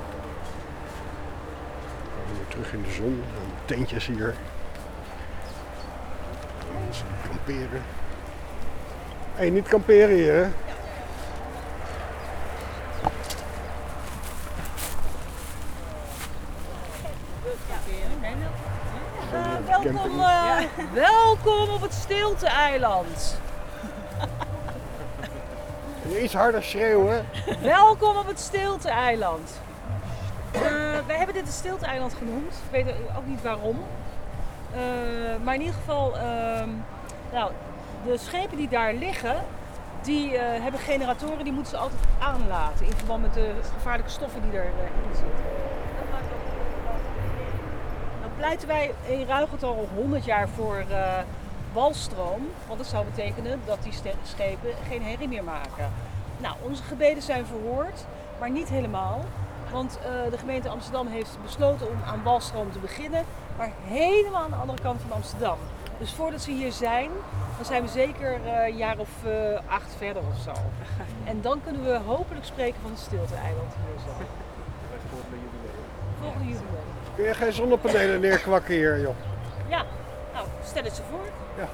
We komen weer terug in de zon, aan de tentjes hier. Mensen kamperen. Hé, hey, niet kamperen hier, hè? Uh, welkom, uh, welkom op het Stilte-eiland. Iets harder schreeuwen. Welkom op het Stilte-eiland. Uh, wij hebben dit het Stilte-eiland genoemd. Ik weet ook niet waarom. Uh, maar in ieder geval, uh, nou, de schepen die daar liggen, die uh, hebben generatoren, die moeten ze altijd aanlaten in verband met de gevaarlijke stoffen die erin uh, zitten. Dan pleiten wij in Ruigoord al honderd jaar voor uh, walstroom, want dat zou betekenen dat die schepen geen herrie meer maken. Nou, onze gebeden zijn verhoord, maar niet helemaal. Want uh, de gemeente Amsterdam heeft besloten om aan walstroom te beginnen, maar helemaal aan de andere kant van Amsterdam. Dus voordat ze hier zijn, dan zijn we zeker uh, een jaar of uh, acht verder of zo. En dan kunnen we hopelijk spreken van het Stilte-eiland hier zo. Volgende jubileum. Kun je geen zonnepanelen neerkwakken hier, joh? Ja, nou, stel het ze voor. Ja.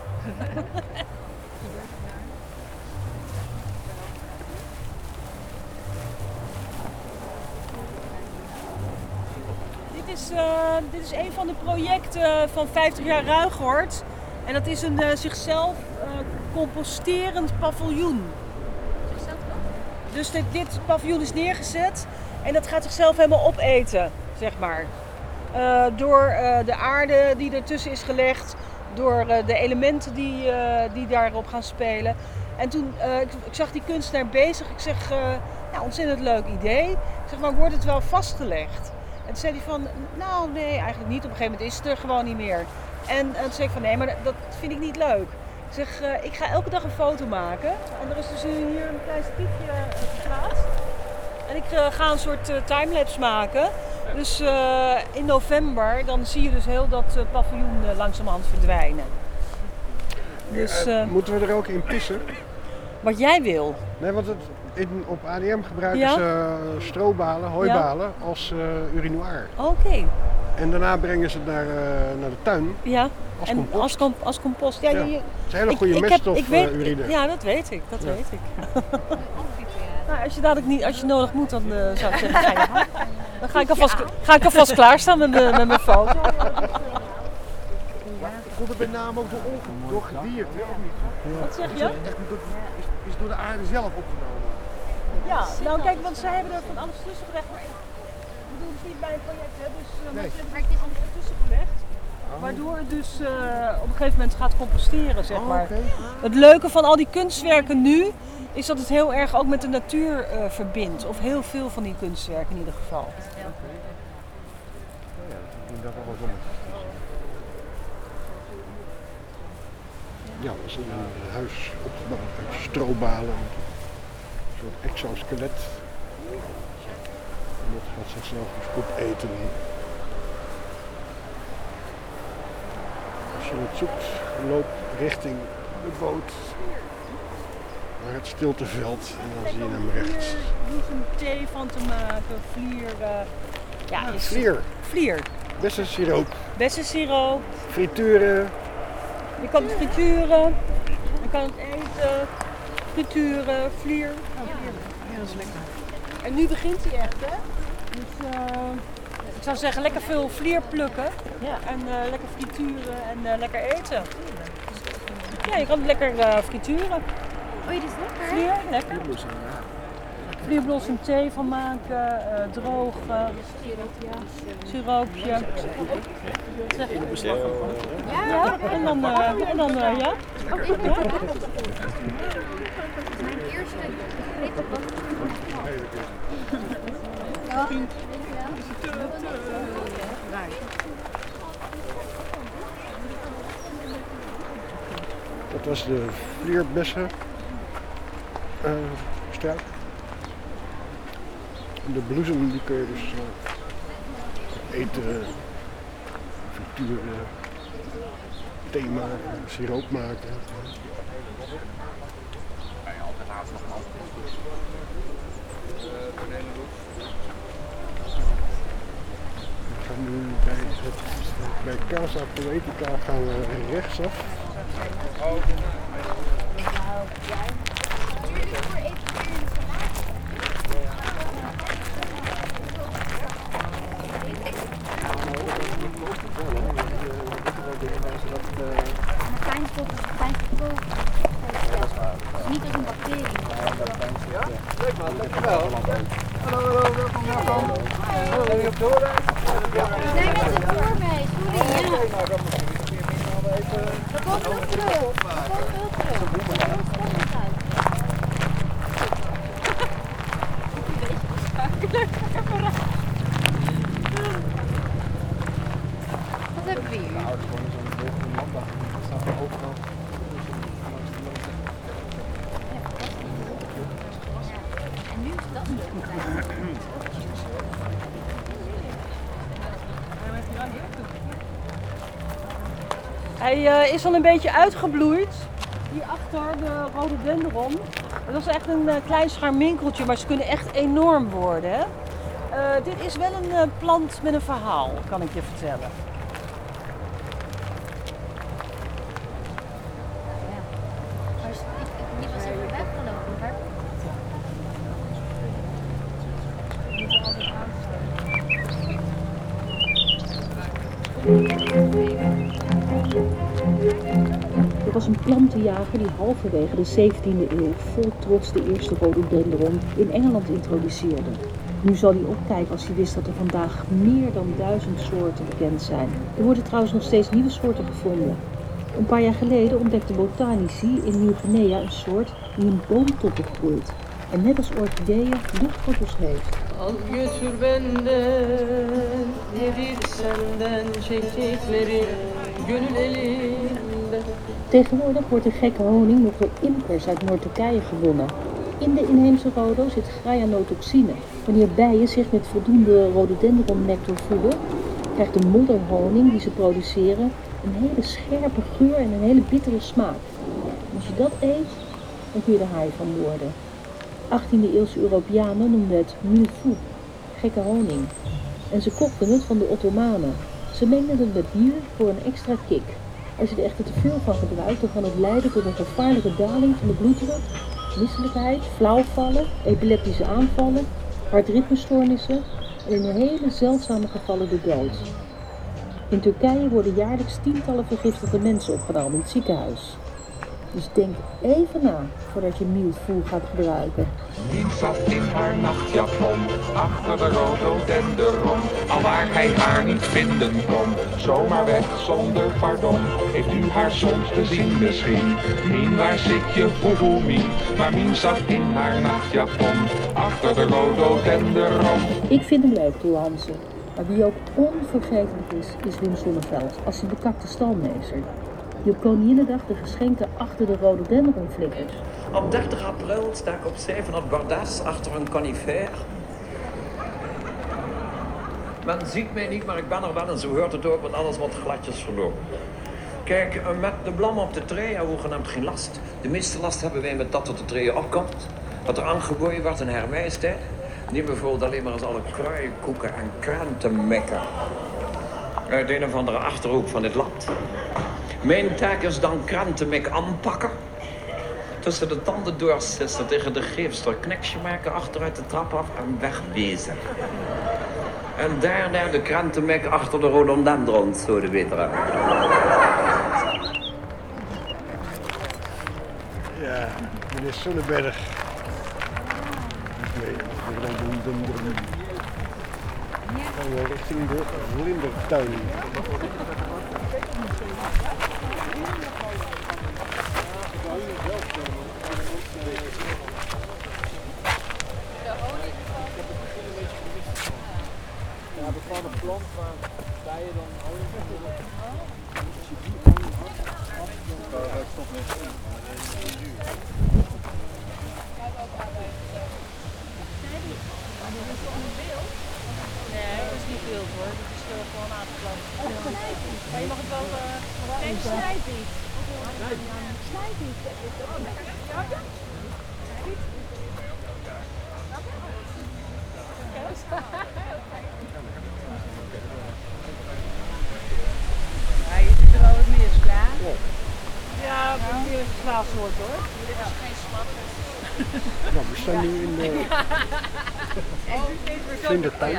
Dit is, uh, dit is een van de projecten van vijftig jaar Ruigoord. En dat is een uh, zichzelf uh, composterend paviljoen. Zichzelf ook? Dus dit, dit paviljoen is neergezet en dat gaat zichzelf helemaal opeten, zeg maar. Uh, door uh, de aarde die ertussen is gelegd, door uh, de elementen die, uh, die daarop gaan spelen. En toen, uh, ik, ik zag die kunstenaar bezig, ik zeg, uh, ja, ontzettend leuk idee. Ik zeg, maar wordt het wel vastgelegd? En toen zei hij van, nou nee, eigenlijk niet. Op een gegeven moment is het er gewoon niet meer. En, en toen zei ik van, nee, maar dat, dat vind ik niet leuk. Ik zeg, uh, ik ga elke dag een foto maken. En er is dus hier een klein stiefje uh, geplaatst. En ik uh, ga een soort uh, timelapse maken. Dus uh, in november, dan zie je dus heel dat uh, paviljoen uh, langzamerhand verdwijnen. Dus, uh, uh, moeten we er ook in pissen? Wat jij wil. Nee, want het, in, op A D M gebruiken ja? ze uh, strobalen, hooibalen, ja? als uh, urinoir. Oké. Okay. En daarna brengen ze het naar, uh, naar de tuin. Ja. Als en compost. Als, com als compost. Ja, ja. Je, het is een hele goede ik, meststof, ik heb, ik weet, uh, urine. Ja, dat weet ik. Dat ja. weet ik. Nou, als je dadelijk niet, als je nodig moet, dan uh, zou ik zeggen, ga je gang. Dan ga ik alvast, ga ik alvast klaarstaan met, de, met mijn foto. Komt het met name ook door, door gedierte, of niet? Ja. Wat zeg je? Echt, is, is door de aarde zelf opgenomen? Ja, nou kijk, want zij hebben er van alles tussen gelegd. Maar ik bedoel, het is niet bij een project, hè, dus uh, nee. Ze hebben er alles tussen gelegd. Oh. Waardoor het dus uh, op een gegeven moment gaat composteren, zeg maar. Oh, okay. Het leuke van al die kunstwerken nu is dat het heel erg ook met de natuur uh, verbindt. Of heel veel van die kunstwerken in ieder geval. Ja, okay. Ja, ik dat wel wat Ja, we zijn een huis opgebouwd uit strobalen. Een soort exoskelet. En dat gaat zichzelf dus opeten. Als je het zoekt, loop richting de boot naar het stilteveld en dan zie je hem rechts. Bloesem thee van te maken, vlier. Uh, ja, is Vlier. Vlier. Bessensiroop. Bessensiroop. Frituren. Je kan het frituren, je kan het eten, frituren, vlier. Oh, vlier. Ja, dat is lekker. En nu begint hij echt, hè? Dus uh, ik zou zeggen, lekker veel vlier plukken. Ja. En uh, lekker frituren en uh, lekker eten. Ja, je kan het lekker uh, frituren. Oh, dit is lekker. Vlier, lekker. Vlierblossem thee van maken, uh, droog, uh, siroopje. Zeg je? Ja, ja, en dan, uh, en dan uh, ja. Oh, ik ja. Dat is mijn eerste etenpas. Ja. Dat was de vlierbessen uh, struik. De bloesem die kun je dus uh, eten, frituren, thee maken, siroop maken. We gaan nu bij, het, bij Casa Poetica gaan we rechtsaf. Niet als een bacterie. Ja? Leuk man, dankjewel. Hallo, hallo, welkom, welkom. Hallo, ben je op de hoorreis? Ja. Nee, met de tour mee, sorry. Ja. Dat komt wel terug. Dat komt wel terug. Wat hebben we hier? En nu is dat leuk. Hij uh, is al een beetje uitgebloeid. Hierachter de rhododendron. Dat was echt een uh, klein scharminkeltje, maar ze kunnen echt enorm worden. Hè? Uh, dit is wel een uh, plant met een verhaal, kan ik je vertellen. Die was even weggelopen. Er was een plantenjager die halverwege de zeventiende eeuw vol trots de eerste rhododendron in Engeland introduceerde. Nu zal hij opkijken als hij wist dat er vandaag meer dan duizend soorten bekend zijn. Er worden trouwens nog steeds nieuwe soorten gevonden. Een paar jaar geleden ontdekten botanici in Nieuw-Guinea een soort die in boomtoppen groeit en net als orchideeën luchtwortels heeft. Al götür benden, nedir senden çektikleri gönül elinde. Tegenwoordig wordt de gekke honing nog door imkers uit Noord-Turkije gewonnen. In de inheemse rhodo zit graianotoxine. Wanneer bijen zich met voldoende rhododendronnectar voeden, krijgt de modderhoning die ze produceren een hele scherpe geur en een hele bittere smaak. En als je dat eet, dan kun je er haai van worden. achttiende eeuwse Europeanen noemden het milfou, gekke honing. En ze kochten het van de Ottomanen. Ze mengden het met bier voor een extra kick. Als je er echter te veel van gebruikt, dan kan het leiden tot een gevaarlijke daling van de bloeddruk, misselijkheid, flauwvallen, epileptische aanvallen, hartritmestoornissen en in hele zeldzame gevallen de dood. In Turkije worden jaarlijks tientallen vergiftigde mensen opgenomen in het ziekenhuis. Dus denk even na voordat je milfou gaat gebruiken. Mien zat in haar nachtjapon, achter de rhododendron. Alwaar hij haar niet vinden kon, zomaar weg zonder pardon. Heeft u haar soms gezien misschien? Mien, waar zit je, boeboe Mien? Maar Mien zat in haar nachtjapon, achter de rhododendron. Ik vind hem leuk, Toel Hansen. Maar wie ook onvergetelijk is, is Wim Sonneveld als die bekakte stalmeester. Die op Koninginnedag de geschenken achter de rhododendron flikkers. Op dertig april sta ik op zee van het bordes achter een conifeer. Men ziet mij niet, maar ik ben er wel en zo hoort het ook, want alles wordt gladjes verlopen. Kijk, met de blam op de tree hebben we hoegenaamd geen last. De meeste last hebben wij met dat tot de tree opkomt. Wat er aangeboden wordt in herwijstijd. Neem bijvoorbeeld alleen maar eens alle kruienkoeken en krantenmekken. Uit een of andere achterhoek van dit land. Mijn taak is dan krantenmek aanpakken. Tussen de tanden doorsissen, tegen de geefster kneksje maken, achteruit de trap af en wegwezen. En daarna de krantenmek achter de rhododendrons, zo de betere. Ja, meneer Sonnenberg. Nee, gaan we richting de Vlindertuin. Ja, bepaalde plant waar bijen dan honing van willen. Dat stopt met in. Nee, dat is niet wild hoor. Dat is uh, gewoon aangeplant. Maar je mag het wel... Uh, nee, snijdt niet. Snijdt niet. Ja, je ziet er wel wat meer sla. Ja, meer slaafsoort hoor. Dit is geen slat. Nou, we staan nu in de Vlindertuin.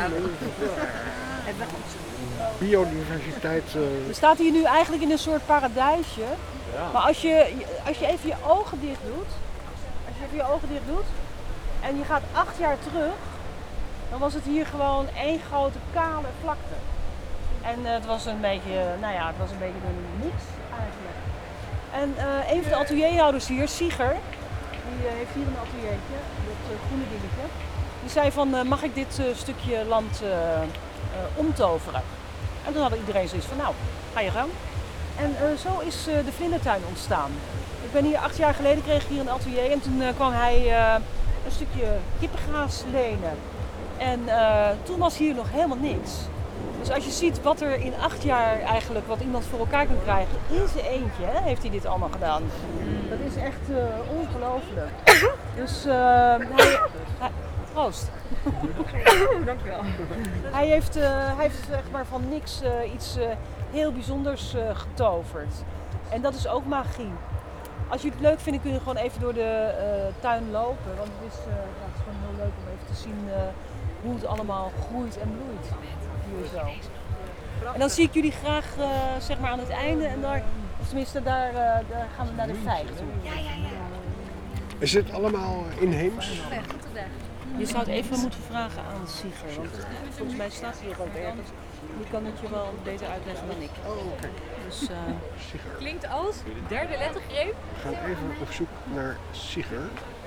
Biodiversiteit. Uh... We staan hier nu eigenlijk in een soort paradijsje. Ja. Maar als je, als je even je ogen dicht doet, als je even je ogen dicht doet en je gaat acht jaar terug, dan was het hier gewoon één grote kale vlakte. En uh, het was een beetje, nou ja, het was een beetje een niks eigenlijk. En uh, een van de atelierhouders hier, Sieger, die uh, heeft hier een ateliertje, dat uh, groene dingetje. Die zei van, uh, mag ik dit uh, stukje land uh, uh, omtoveren? En toen had iedereen zoiets van, nou, ga je gang. En uh, zo is uh, de Vlindertuin ontstaan. Ik ben hier acht jaar geleden, kreeg ik hier een atelier en toen uh, kwam hij uh, een stukje kippengaas lenen. En uh, toen was hier nog helemaal niks. Dus als je ziet wat er in acht jaar eigenlijk, wat iemand voor elkaar kan krijgen, in zijn eentje hè, heeft hij dit allemaal gedaan. Dat is echt uh, ongelooflijk. Dus uh, hij, hij, proost. Dank u wel. Hij heeft, uh, hij heeft zeg maar van niks uh, iets uh, heel bijzonders uh, getoverd. En dat is ook magie. Als je het leuk vindt, kun je gewoon even door de uh, tuin lopen. Want het is, uh, ja, het is gewoon heel leuk om even te zien uh, hoe het allemaal groeit en bloeit. Hier zo. En dan zie ik jullie graag uh, zeg maar aan het einde. En daar, of tenminste, daar, uh, daar gaan we naar de vijg toe. Ja, ja, ja. Is dit allemaal inheems? Je zou het even moeten vragen aan Sieger, want volgens mij staat hij hier ook ergens. Die kan het je wel beter uitleggen dan ik. Oh, oké. Dus, uh... Sieger. Klinkt als derde lettergreep. We gaan even op zoek naar Sieger.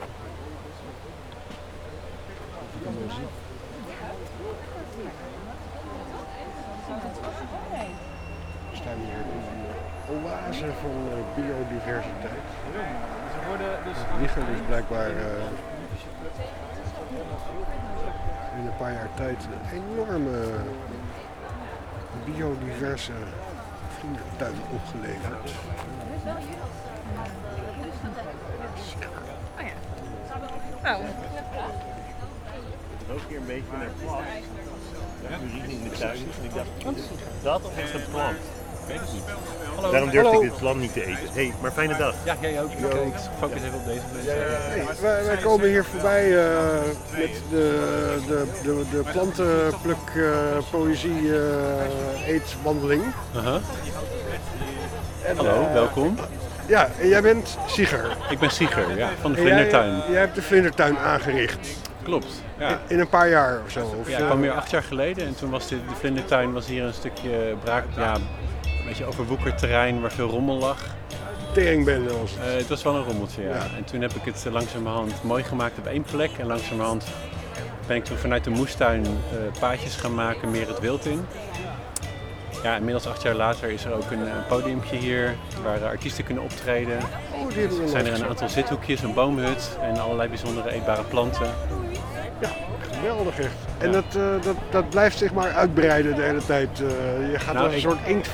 We staan hier in een oase van uh, biodiversiteit. Ze worden dus... Het liggen dus blijkbaar uh, in een paar jaar tijd een enorme biodiverse vlindertuin opgeleverd. Oh ja. Nou. Het is ook een keer een beetje naar plant. Ja, urine in de tuin. En ik dacht, dat of is het een plant? Ik weet het niet. Hallo. Daarom durfde Hallo. ik dit plant niet te eten. Hé, hey, maar fijne dag. Ja, jij ook. Ik ook. Focus even op deze place. Ja, ja, ja. Hey, wij, wij komen hier voorbij uh, met de, de, de, de plantenpluk uh, poëzie uh, eetwandeling. Uh-huh. En, Hallo, uh, welkom. Ja, en jij bent Sieger. Ik ben Sieger, ja, van de En Vlindertuin. Jij, jij hebt de Vlindertuin aangericht. Klopt, ja. In, in een paar jaar of zo? Of Ja, ik kwam hier acht jaar geleden en toen was dit, de Vlindertuin was hier een stukje braak, ja, een beetje overwoekerd terrein waar veel rommel lag. Teringbende was het. Uh, het was wel een rommeltje, ja. Ja. En toen heb ik het langzamerhand mooi gemaakt op één plek en langzamerhand ben ik toen vanuit de moestuin uh, paadjes gaan maken, meer het wild in. Ja, inmiddels acht jaar later is er ook een, een podiumpje hier waar de artiesten kunnen optreden. Oh, die hebben we Er zijn nog er een aantal zithoekjes, een boomhut en allerlei bijzondere eetbare planten. Ja, geweldig echt. En dat, uh, dat, dat blijft zich maar uitbreiden de hele tijd. Uh, je gaat Nou, als een ik- soort inktvlek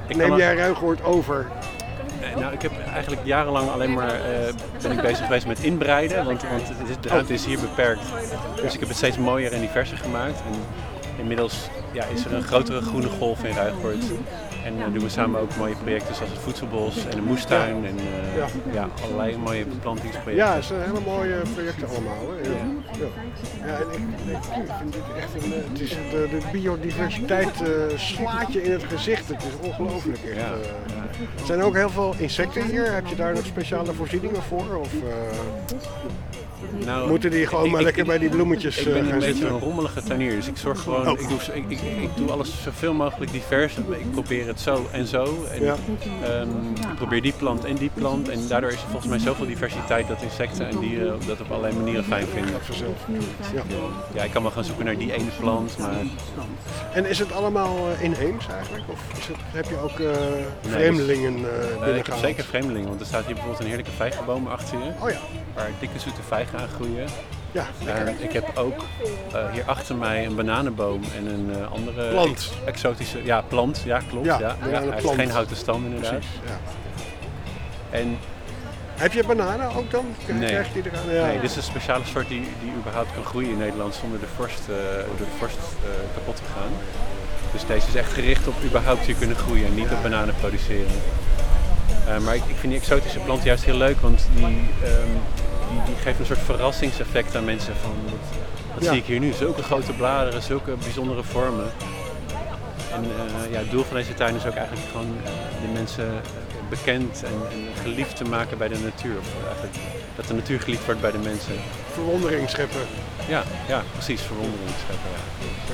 Ik neem kan jij Ruigoord over? Eh, nou, ik heb eigenlijk jarenlang alleen maar uh, ben ik bezig geweest met inbreiden, want, want het is, de ruimte is hier beperkt. Dus ik heb het steeds mooier en diverser gemaakt. En inmiddels ja, is er een grotere groene golf in Ruigoord. En uh, doen we samen ook mooie projecten zoals het voedselbos en de moestuin en uh, ja. Ja, allerlei mooie beplantingsprojecten. Ja, het zijn hele mooie projecten allemaal. Hè? Ja. Ja. Ja, en ik, ik, ik vind dit echt een, het is de, de biodiversiteit uh, slaat je in het gezicht. Het is ongelooflijk. Echt. Ja. Uh, er zijn ook heel veel insecten hier. Heb je daar nog speciale voorzieningen voor? Of, uh, nou, moeten die gewoon ik, maar ik, lekker ik, bij die bloemetjes uh, gaan zitten? Ik ben een beetje een rommelige tuinier, dus ik zorg gewoon, oh. ik, doe, ik, ik, ik doe alles zoveel mogelijk divers. Ik probeer het zo en zo. En, ja. um, ik probeer die plant en die plant. En daardoor is er volgens mij zoveel diversiteit dat insecten en dieren dat op allerlei manieren fijn vinden. Dat vanzelf. Ja. Ja, ik kan wel gaan zoeken naar die ene plant, maar... En is het allemaal uh, inheems eigenlijk? Of is het, heb je ook uh, vreemdelingen uh, binnengehaald? Uh, ik heb zeker vreemdelingen, want er staat hier bijvoorbeeld een heerlijke vijgenboom achter je. Oh ja. Waar dikke zoete vijgen aan groeien. Ja, lekker. Uh, ik heb ook uh, hier achter mij een bananenboom en een uh, andere plant. Ex exotische ja, plant. Ja, klopt. Ja, ja. Ja, hij heeft geen houten stam inderdaad. Precies, ja. En heb je bananen ook dan? Nee, Krijg je die eraan? Ja. Nee, dit is een speciale soort die, die überhaupt kan groeien in Nederland zonder de vorst, uh, door de vorst uh, kapot te gaan. Dus deze is echt gericht op überhaupt hier kunnen groeien en niet op bananen produceren. Uh, maar ik, ik vind die exotische plant juist heel leuk, want die, um, die, die geeft een soort verrassingseffect aan mensen. Van, wat wat ja. zie ik hier nu? Zulke grote bladeren, zulke bijzondere vormen. En uh, ja, het doel van deze tuin is ook eigenlijk gewoon uh, de mensen bekend en, en geliefd te maken bij de natuur. Of eigenlijk dat de natuur geliefd wordt bij de mensen. Verwondering scheppen. Ja, ja precies, verwondering scheppen. Ja.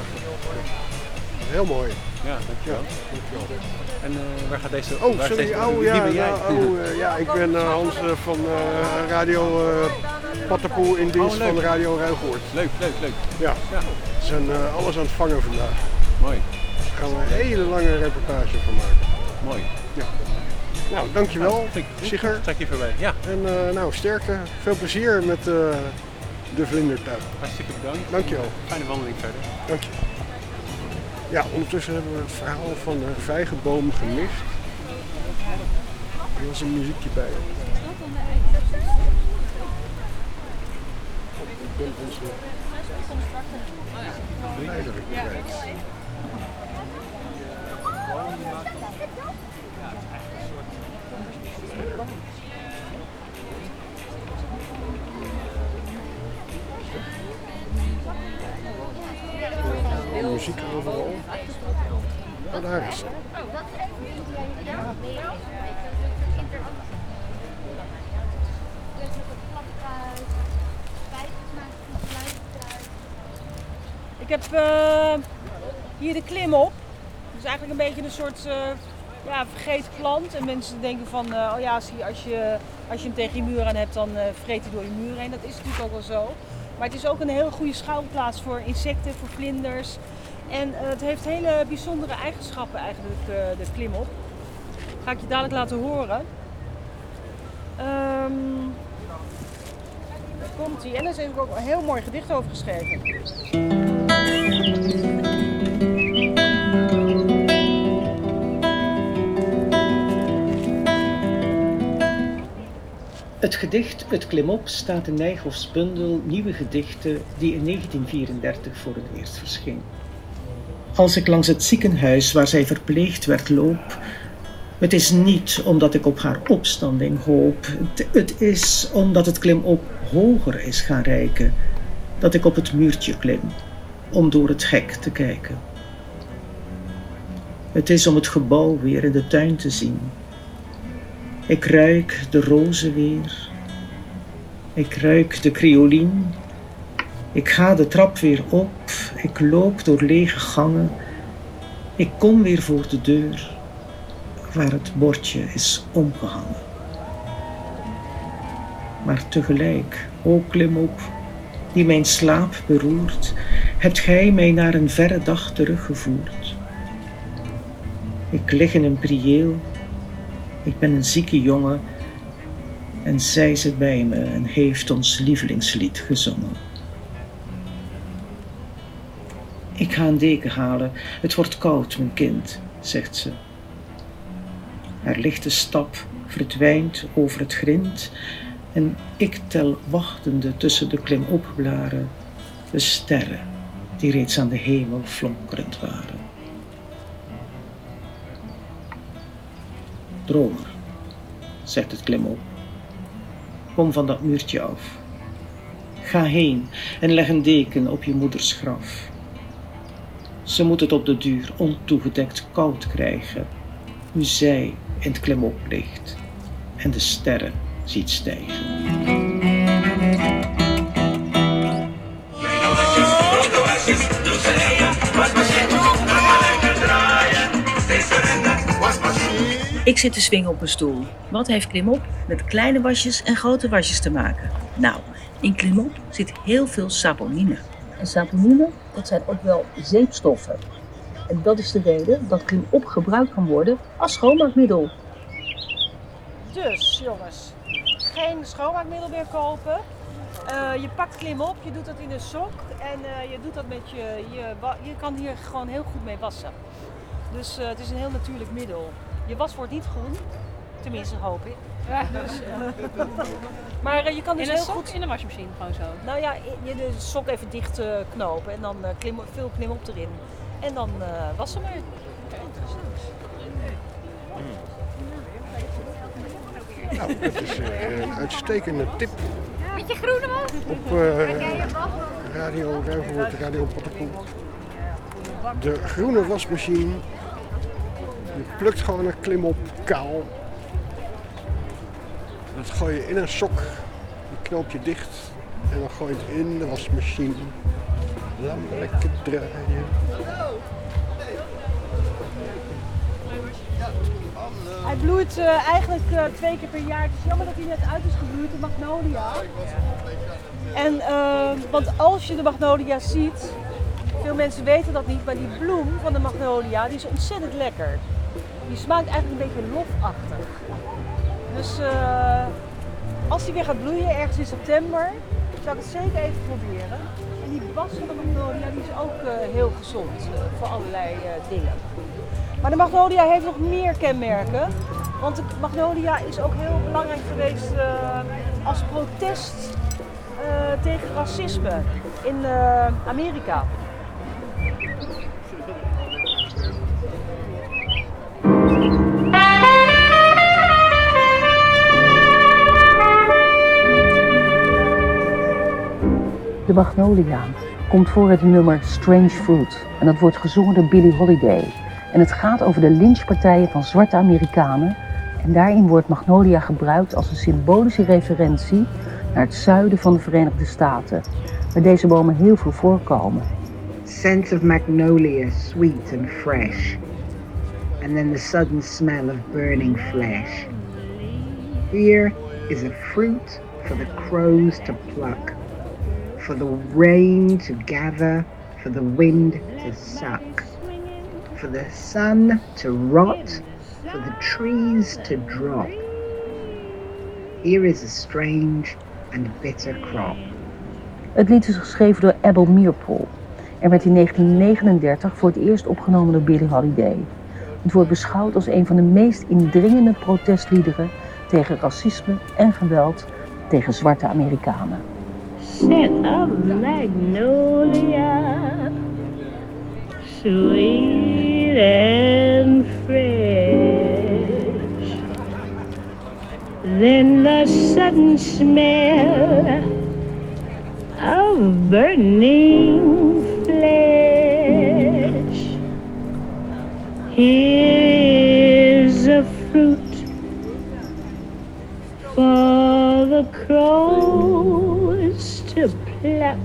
Heel mooi. Ja, dankjewel. Ja, dankjewel. En uh, waar gaat deze... Oh, waar sorry. deze, oh, wie ja, ben jij? Nou, oh, uh, ja, ik ben uh, Hans uh, van uh, Radio uh, Pattenpoel in dienst oh, van Radio Ruigoord. Leuk, leuk, leuk. Ja, ja. We zijn uh, alles aan het vangen vandaag. Mooi. Daar gaan we een hele lange reportage van maken. Mooi. Ja. Nou, dankjewel, Sigger. Trek je voorbij. Ja. En uh, nou, sterkte. Veel plezier met uh, de vlindertuin. Hartstikke bedankt. Dankjewel. Fijne wandeling verder. Dank je. Ja, ondertussen hebben we het verhaal van de vijgenboom gemist. Er was een muziekje bij. Ik ben onze leider kwijt. Muziek overal. Oh, daar is ze. Ik heb uh, hier de klimop. Dat is eigenlijk een beetje een soort uh, ja, vergeten plant. En mensen denken van, uh, oh ja, als je, als, je, als je hem tegen je muur aan hebt, dan uh, vreet hij door je muur heen. Dat is natuurlijk ook wel zo. Maar het is ook een hele goede schuilplaats voor insecten, voor vlinders. En uh, het heeft hele bijzondere eigenschappen eigenlijk, uh, de klimop. Dat ga ik je dadelijk laten horen. Um, daar komt hij. En daar heb ik ook een heel mooi gedicht over geschreven. Het gedicht Het Klimop staat in Nijhoffs bundel Nieuwe Gedichten die in negentien vierendertig voor het eerst verscheen. Als ik langs het ziekenhuis waar zij verpleegd werd loop, het is niet omdat ik op haar opstanding hoop, het, het is omdat het klimop hoger is gaan reiken, dat ik op het muurtje klim, om door het hek te kijken. Het is om het gebouw weer in de tuin te zien. Ik ruik de rozen weer. Ik ruik de criolien. Ik ga de trap weer op. Ik loop door lege gangen. Ik kom weer voor de deur, waar het bordje is omgehangen. Maar tegelijk, o klimop, die mijn slaap beroert, hebt gij mij naar een verre dag teruggevoerd. Ik lig in een priëel. Ik ben een zieke jongen en zij zit bij me en heeft ons lievelingslied gezongen. Ik ga een deken halen. Het wordt koud, mijn kind, zegt ze. Haar lichte stap verdwijnt over het grind en ik tel wachtende tussen de klimopblaren de sterren die reeds aan de hemel flonkerend waren. Dromer, zegt het klimop. Kom van dat muurtje af. Ga heen en leg een deken op je moeders graf. Ze moet het op de duur ontoegedekt koud krijgen, nu zij in het klimop ligt en de sterren ziet stijgen. Ik zit te swingen op een stoel. Wat heeft klimop met kleine wasjes en grote wasjes te maken? Nou, in klimop zit heel veel saponine. En saponine, dat zijn ook wel zeepstoffen. En dat is de reden dat klimop gebruikt kan worden als schoonmaakmiddel. Dus jongens, geen schoonmaakmiddel meer kopen. Uh, je pakt klimop, je doet dat in een sok en uh, je doet dat met je, je... Je kan hier gewoon heel goed mee wassen. Dus uh, het is een heel natuurlijk middel. Je was wordt niet groen, tenminste hoop ik. Ja. Dus, uh, maar uh, je kan dus in een heel sok goed in de wasmachine gewoon zo. Nou ja, je de sok even dicht uh, knopen en dan uh, klim, veel klimop erin. En dan uh, wassen maar. Okay. Interessant. Nou, dat is uh, een uitstekende tip. Met je groene was? Op uh, Radio Ruigoord, Radio Pottenpoel. De groene wasmachine. Je plukt gewoon een klimop kaal. Dat gooi je in een sok. Die knoop je dicht. En dan gooi je het in de wasmachine. Laat me lekker draaien. Hij bloeit uh, eigenlijk uh, twee keer per jaar. Het is jammer dat hij net uit is gebloeid, de magnolia. En, uh, want als je de magnolia ziet, veel mensen weten dat niet, maar die bloem van de magnolia die is ontzettend lekker. Die smaakt eigenlijk een beetje lofachtig. Dus uh, als hij weer gaat bloeien, ergens in september, zou ik het zeker even proberen. En die was van de magnolia die is ook uh, heel gezond uh, voor allerlei uh, dingen. Maar de magnolia heeft nog meer kenmerken. Want de magnolia is ook heel belangrijk geweest uh, als protest uh, tegen racisme in uh, Amerika. De magnolia komt voor het nummer Strange Fruit en dat wordt gezongen door Billie Holiday. En het gaat over de lynchpartijen van zwarte Amerikanen en daarin wordt magnolia gebruikt als een symbolische referentie naar het zuiden van de Verenigde Staten, waar deze bomen heel veel voorkomen. Scent of magnolia, sweet and fresh, and then the sudden smell of burning flesh. Here is a fruit for the crows to pluck, for the rain to gather, for the wind to suck, for the sun to rot, for the trees to drop. Here is a strange and bitter crop. Het lied is geschreven door Abel Meerpol en werd in negentien negenendertig voor het eerst opgenomen door Billie Holiday. Het wordt beschouwd als een van de meest indringende protestliederen tegen racisme en geweld tegen zwarte Amerikanen. Scent of magnolia, sweet and fresh, then the sudden smell of burning flesh. Here's a fruit for the crows to pluck,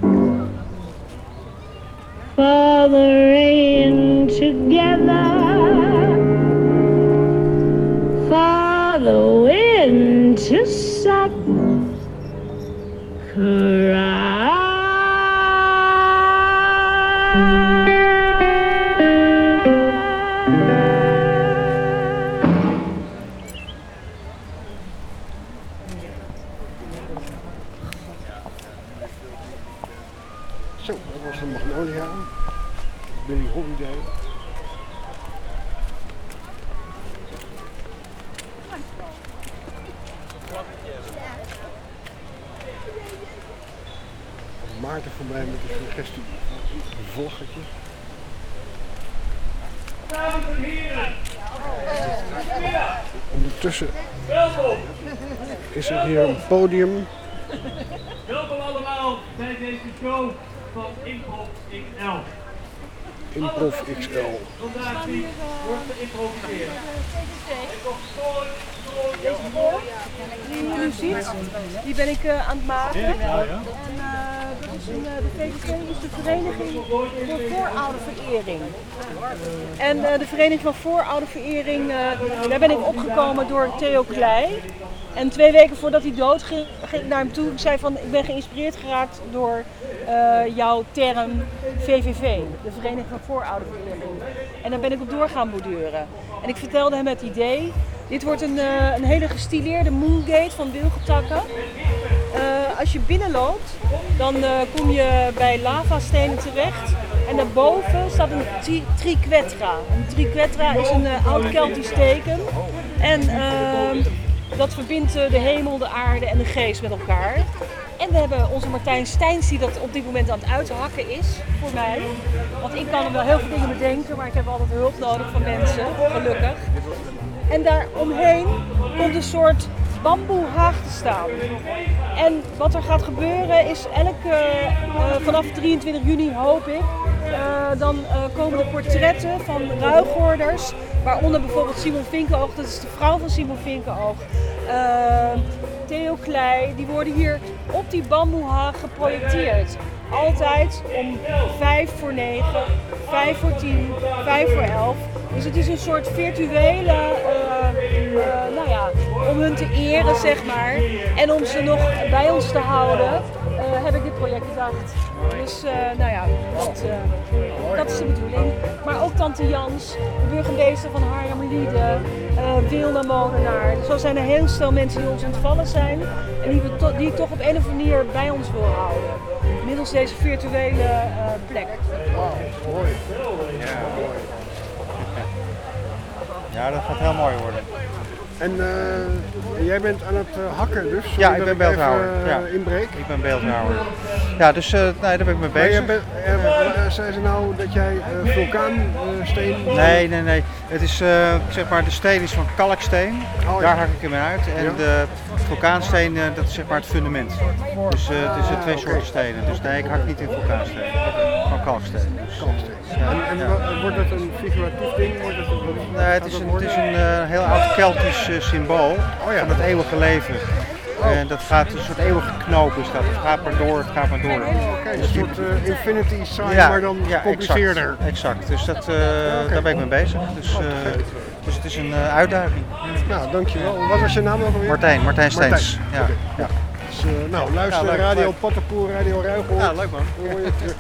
for the rain to gather, for the wind to suck. Zo, dat was de magnolia. Billie Holiday. Maarten voorbij met de suggestie een vloggetje. Ondertussen is er hier een podium. Welkom allemaal bij deze show van Improv X L. Improv X L. Vandaag die wordt geïmproviseerd. Deze vorm die je nu ziet, die ben ik uh, aan het maken. En uh, dat is een, uh, de V V V is de Vereniging voor Voorouderverering. En uh, de Vereniging van Voorouderverering, uh, daar ben ik opgekomen door Theo Klei. En twee weken voordat hij dood ging, ging ik naar hem toe. Ik zei van, ik ben geïnspireerd geraakt door uh, jouw term V V V, de Vereniging van Voorouderverering. En daar ben ik op door gaan borduren. En ik vertelde hem het idee. Dit wordt een, uh, een hele gestileerde moongate van wilgetakken. Uh, als je binnenloopt, dan uh, kom je bij lavastenen terecht. En daarboven staat een tri triquetra. Een triquetra is een uh, oud Keltisch teken. En uh, dat verbindt uh, de hemel, de aarde en de geest met elkaar. En we hebben onze Martijn Steins die dat op dit moment aan het uithakken is voor mij. Want ik kan er wel heel veel dingen bedenken, maar ik heb altijd hulp nodig van mensen, gelukkig. En daaromheen komt een soort bamboehaag te staan. En wat er gaat gebeuren is elke, uh, vanaf drieëntwintig juni hoop ik, uh, dan uh, komen de portretten van ruighoorders, waaronder bijvoorbeeld Simon Vinkenoog, dat is de vrouw van Simon Vinkenoog, uh, Theo Klei, die worden hier op die bamboehaag geprojecteerd. Altijd om vijf voor negen, vijf voor tien, vijf voor elf. Dus het is een soort virtuele, uh, uh, nou ja, om hun te eren zeg maar. En om ze nog bij ons te houden, uh, heb ik dit project bedacht. Dus uh, nou ja, dat, uh, dat is de bedoeling. Maar ook Tante Jans, de burgemeester van Haarlemmerliede, uh, Wilna Molenaar. Zo zijn er heel veel mensen die ons ontvallen zijn. En die, we to die ik toch op een of andere manier bij ons wil houden. Middels deze virtuele uh, plek. Wauw, mooi. Ja, mooi. Ja, dat gaat heel mooi worden. En uh, jij bent aan het uh, hakken dus? Ja, ik ben beeldhouwer. Uh, ja. Inbreek. Ik ben beeldhouwer. Ja, dus uh, nee, daar ben ik mee bezig. Maar je bent, uh, uh, zei ze nou dat jij uh, vulkaansteen... Uh, nee, nee, nee. Het is, uh, zeg maar, de steen is van kalksteen. Oh, ja. Daar hak ik hem uit. En ja. de vulkaansteen, uh, dat is zeg maar het fundament. Dus uh, het is uh, twee soorten stenen. Dus nee, ik hak niet in vulkaansteen. Van kalksteen. Dus. Kalksteen. Ja. En, en ja. wordt het een figuratief ding? Wordt het een, nee, het is een, het is een uh, heel oud Keltisch uh, symbool oh, ja. van het eeuwige leven. Oh. En dat gaat, een soort eeuwige knoop is dat. Het gaat maar door, het gaat maar door. Oh, okay. Dus een soort uh, infinity sign, ja, maar dan ja, gecompliceerder. Exact, exact. Dus dat, uh, okay. daar ben ik mee bezig. Dus, uh, dus het is een uh, uitdaging. Nou, dankjewel. Wat was je naam ook alweer? Martijn, Martijn Steins. Martijn. Ja. Okay. Ja. Dus, uh, nou, luister ja, Radio Pattenpoel, Radio Ruigoord. Ja, leuk man. Dan hoor je terug.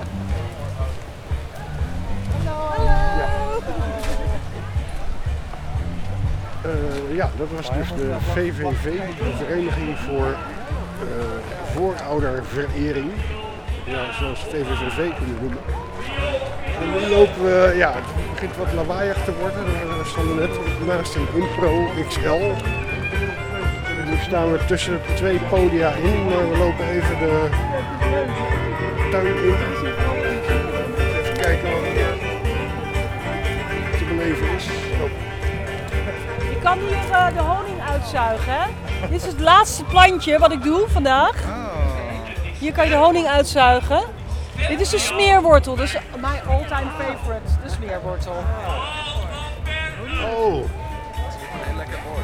Uh, ja, dat was dus de V V V, de Vereniging voor uh, Voorouderverering. Ja, zoals V V V V kunnen noemen. En nu lopen we, ja, het begint wat lawaaiig te worden. We stonden net naast een Impro X L. Nu staan we tussen twee podia in, maar we lopen even de tuin in. Even kijken wat er te beleven is. Ik kan hier uh, de honing uitzuigen. Hè? Dit is het laatste plantje wat ik doe vandaag. Hier kan je de honing uitzuigen. Dit is de smeerwortel, dus my all-time favorite, de smeerwortel. Oh. Heel lekker woord.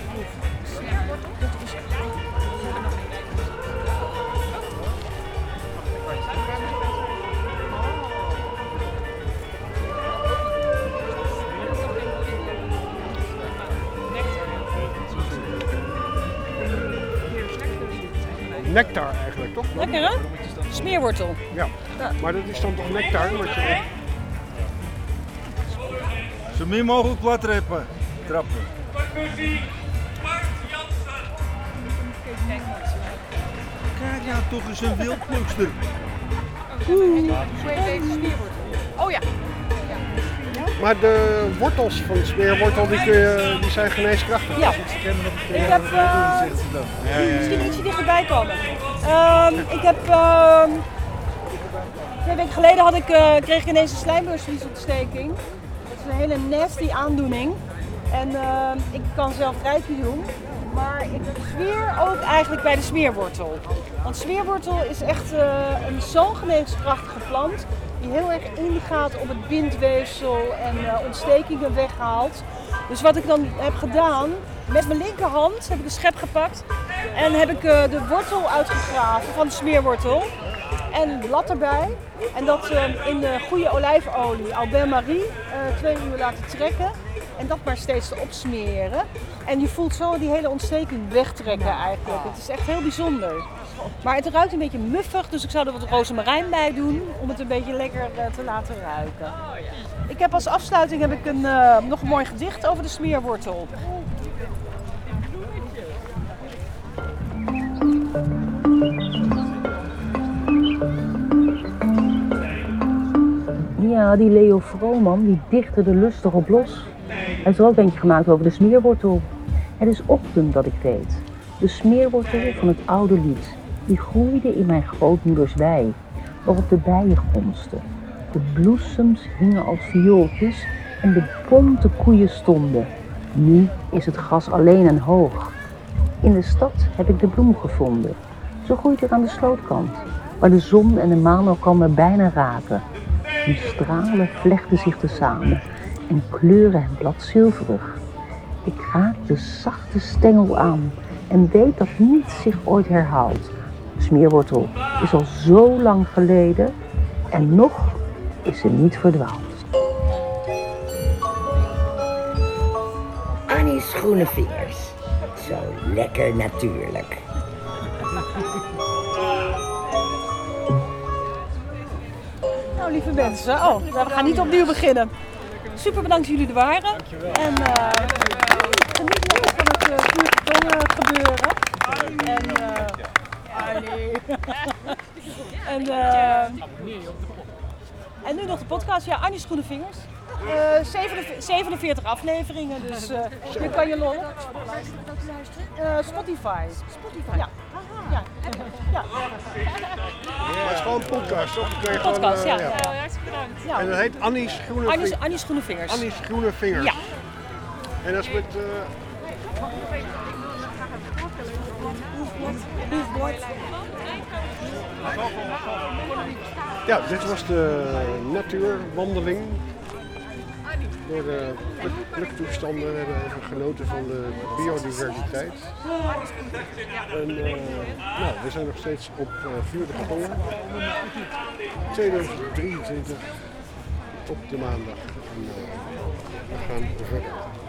Nectar eigenlijk, toch? Lekker hè? Smeerwortel. Ja. ja, maar dat is dan toch nectar? Wat je... Zo min mogelijk plat trappen. trappen. Kijk ja, toch eens een wildplukster. Oeh. Oh ja. Maar de wortels van de smeerwortel die, kun je, die zijn geneeskrachtig. Ja. Ik heb uh, misschien ietsje dichterbij komen. Um, ik heb... Um, twee weken geleden had ik, uh, kreeg ik ineens een slijmbeursliesontsteking. Dat is een hele nasty aandoening. En uh, ik kan zelf reiki doen. Maar ik zweer ook eigenlijk bij de smeerwortel. Want smeerwortel is echt uh, een zo'n geneeskrachtige plant die heel erg ingaat op het bindweefsel en uh, ontstekingen weghaalt. Dus wat ik dan heb gedaan, met mijn linkerhand heb ik een schep gepakt en heb ik uh, de wortel uitgegraven van de smeerwortel. En blad erbij. En dat uh, in de goede olijfolie, au bain-marie, uh, twee uur laten trekken. En dat maar steeds opsmeren. En je voelt zo die hele ontsteking wegtrekken eigenlijk. Het is echt heel bijzonder. Maar het ruikt een beetje muffig, dus ik zou er wat rozemarijn bij doen om het een beetje lekker uh, te laten ruiken. Ik heb als afsluiting heb ik een, uh, nog een mooi gedicht over de smeerwortel. Ja, die Leo Vrooman, die dichtte er lustig op los. Hij heeft er ook eentje gemaakt over de smeerwortel. Het is ochtend dat ik weet. De smeerwortel van het oude lied. Die groeide in mijn grootmoeders wei, waarop de bijen gonsten. De bloesems hingen als viooltjes en de bonte koeien stonden. Nu is het gras alleen en hoog. In de stad heb ik de bloem gevonden. Zo groeit er aan de slootkant, waar de zon en de maan elkaar bijna raken. Die stralen vlechten zich tezamen en kleuren het blad zilverig. Ik raak de zachte stengel aan en weet dat niets zich ooit herhaalt. De smeerwortel is al zo lang geleden en nog is ze niet verdwaald. Annie's groene vingers. Zo lekker natuurlijk. Nou, lieve mensen, oh, we gaan niet opnieuw beginnen. Super bedankt dat jullie er waren. En uh, geniet lekker van het uh, vuurtongen gebeuren. En, uh, en, uh, en nu nog de podcast. Ja, Annie's Groene Vingers. Uh, zevenenveertig afleveringen, dus uh, je kan je lol. Uh, Spotify. Spotify. Ja. Ja. Ja. Maar het is gewoon een podcast, toch? Dan kun je podcast, gewoon, uh, ja. ja. Ja, hartstikke bedankt. Ja. En dat heet Annie's Groene Annie's, Vingers. Annie's Groene Vingers. Annie's Groene Vingers. Ja. En dat is met... Uh... Ja, dit was de natuurwandeling. Door de pluk pluktoestanden hebben we even genoten van de biodiversiteit. En uh, nou, we zijn nog steeds op uh, Vuur de Tongen. tweeduizend drieëntwintig op de maandag. En, uh, we gaan verder.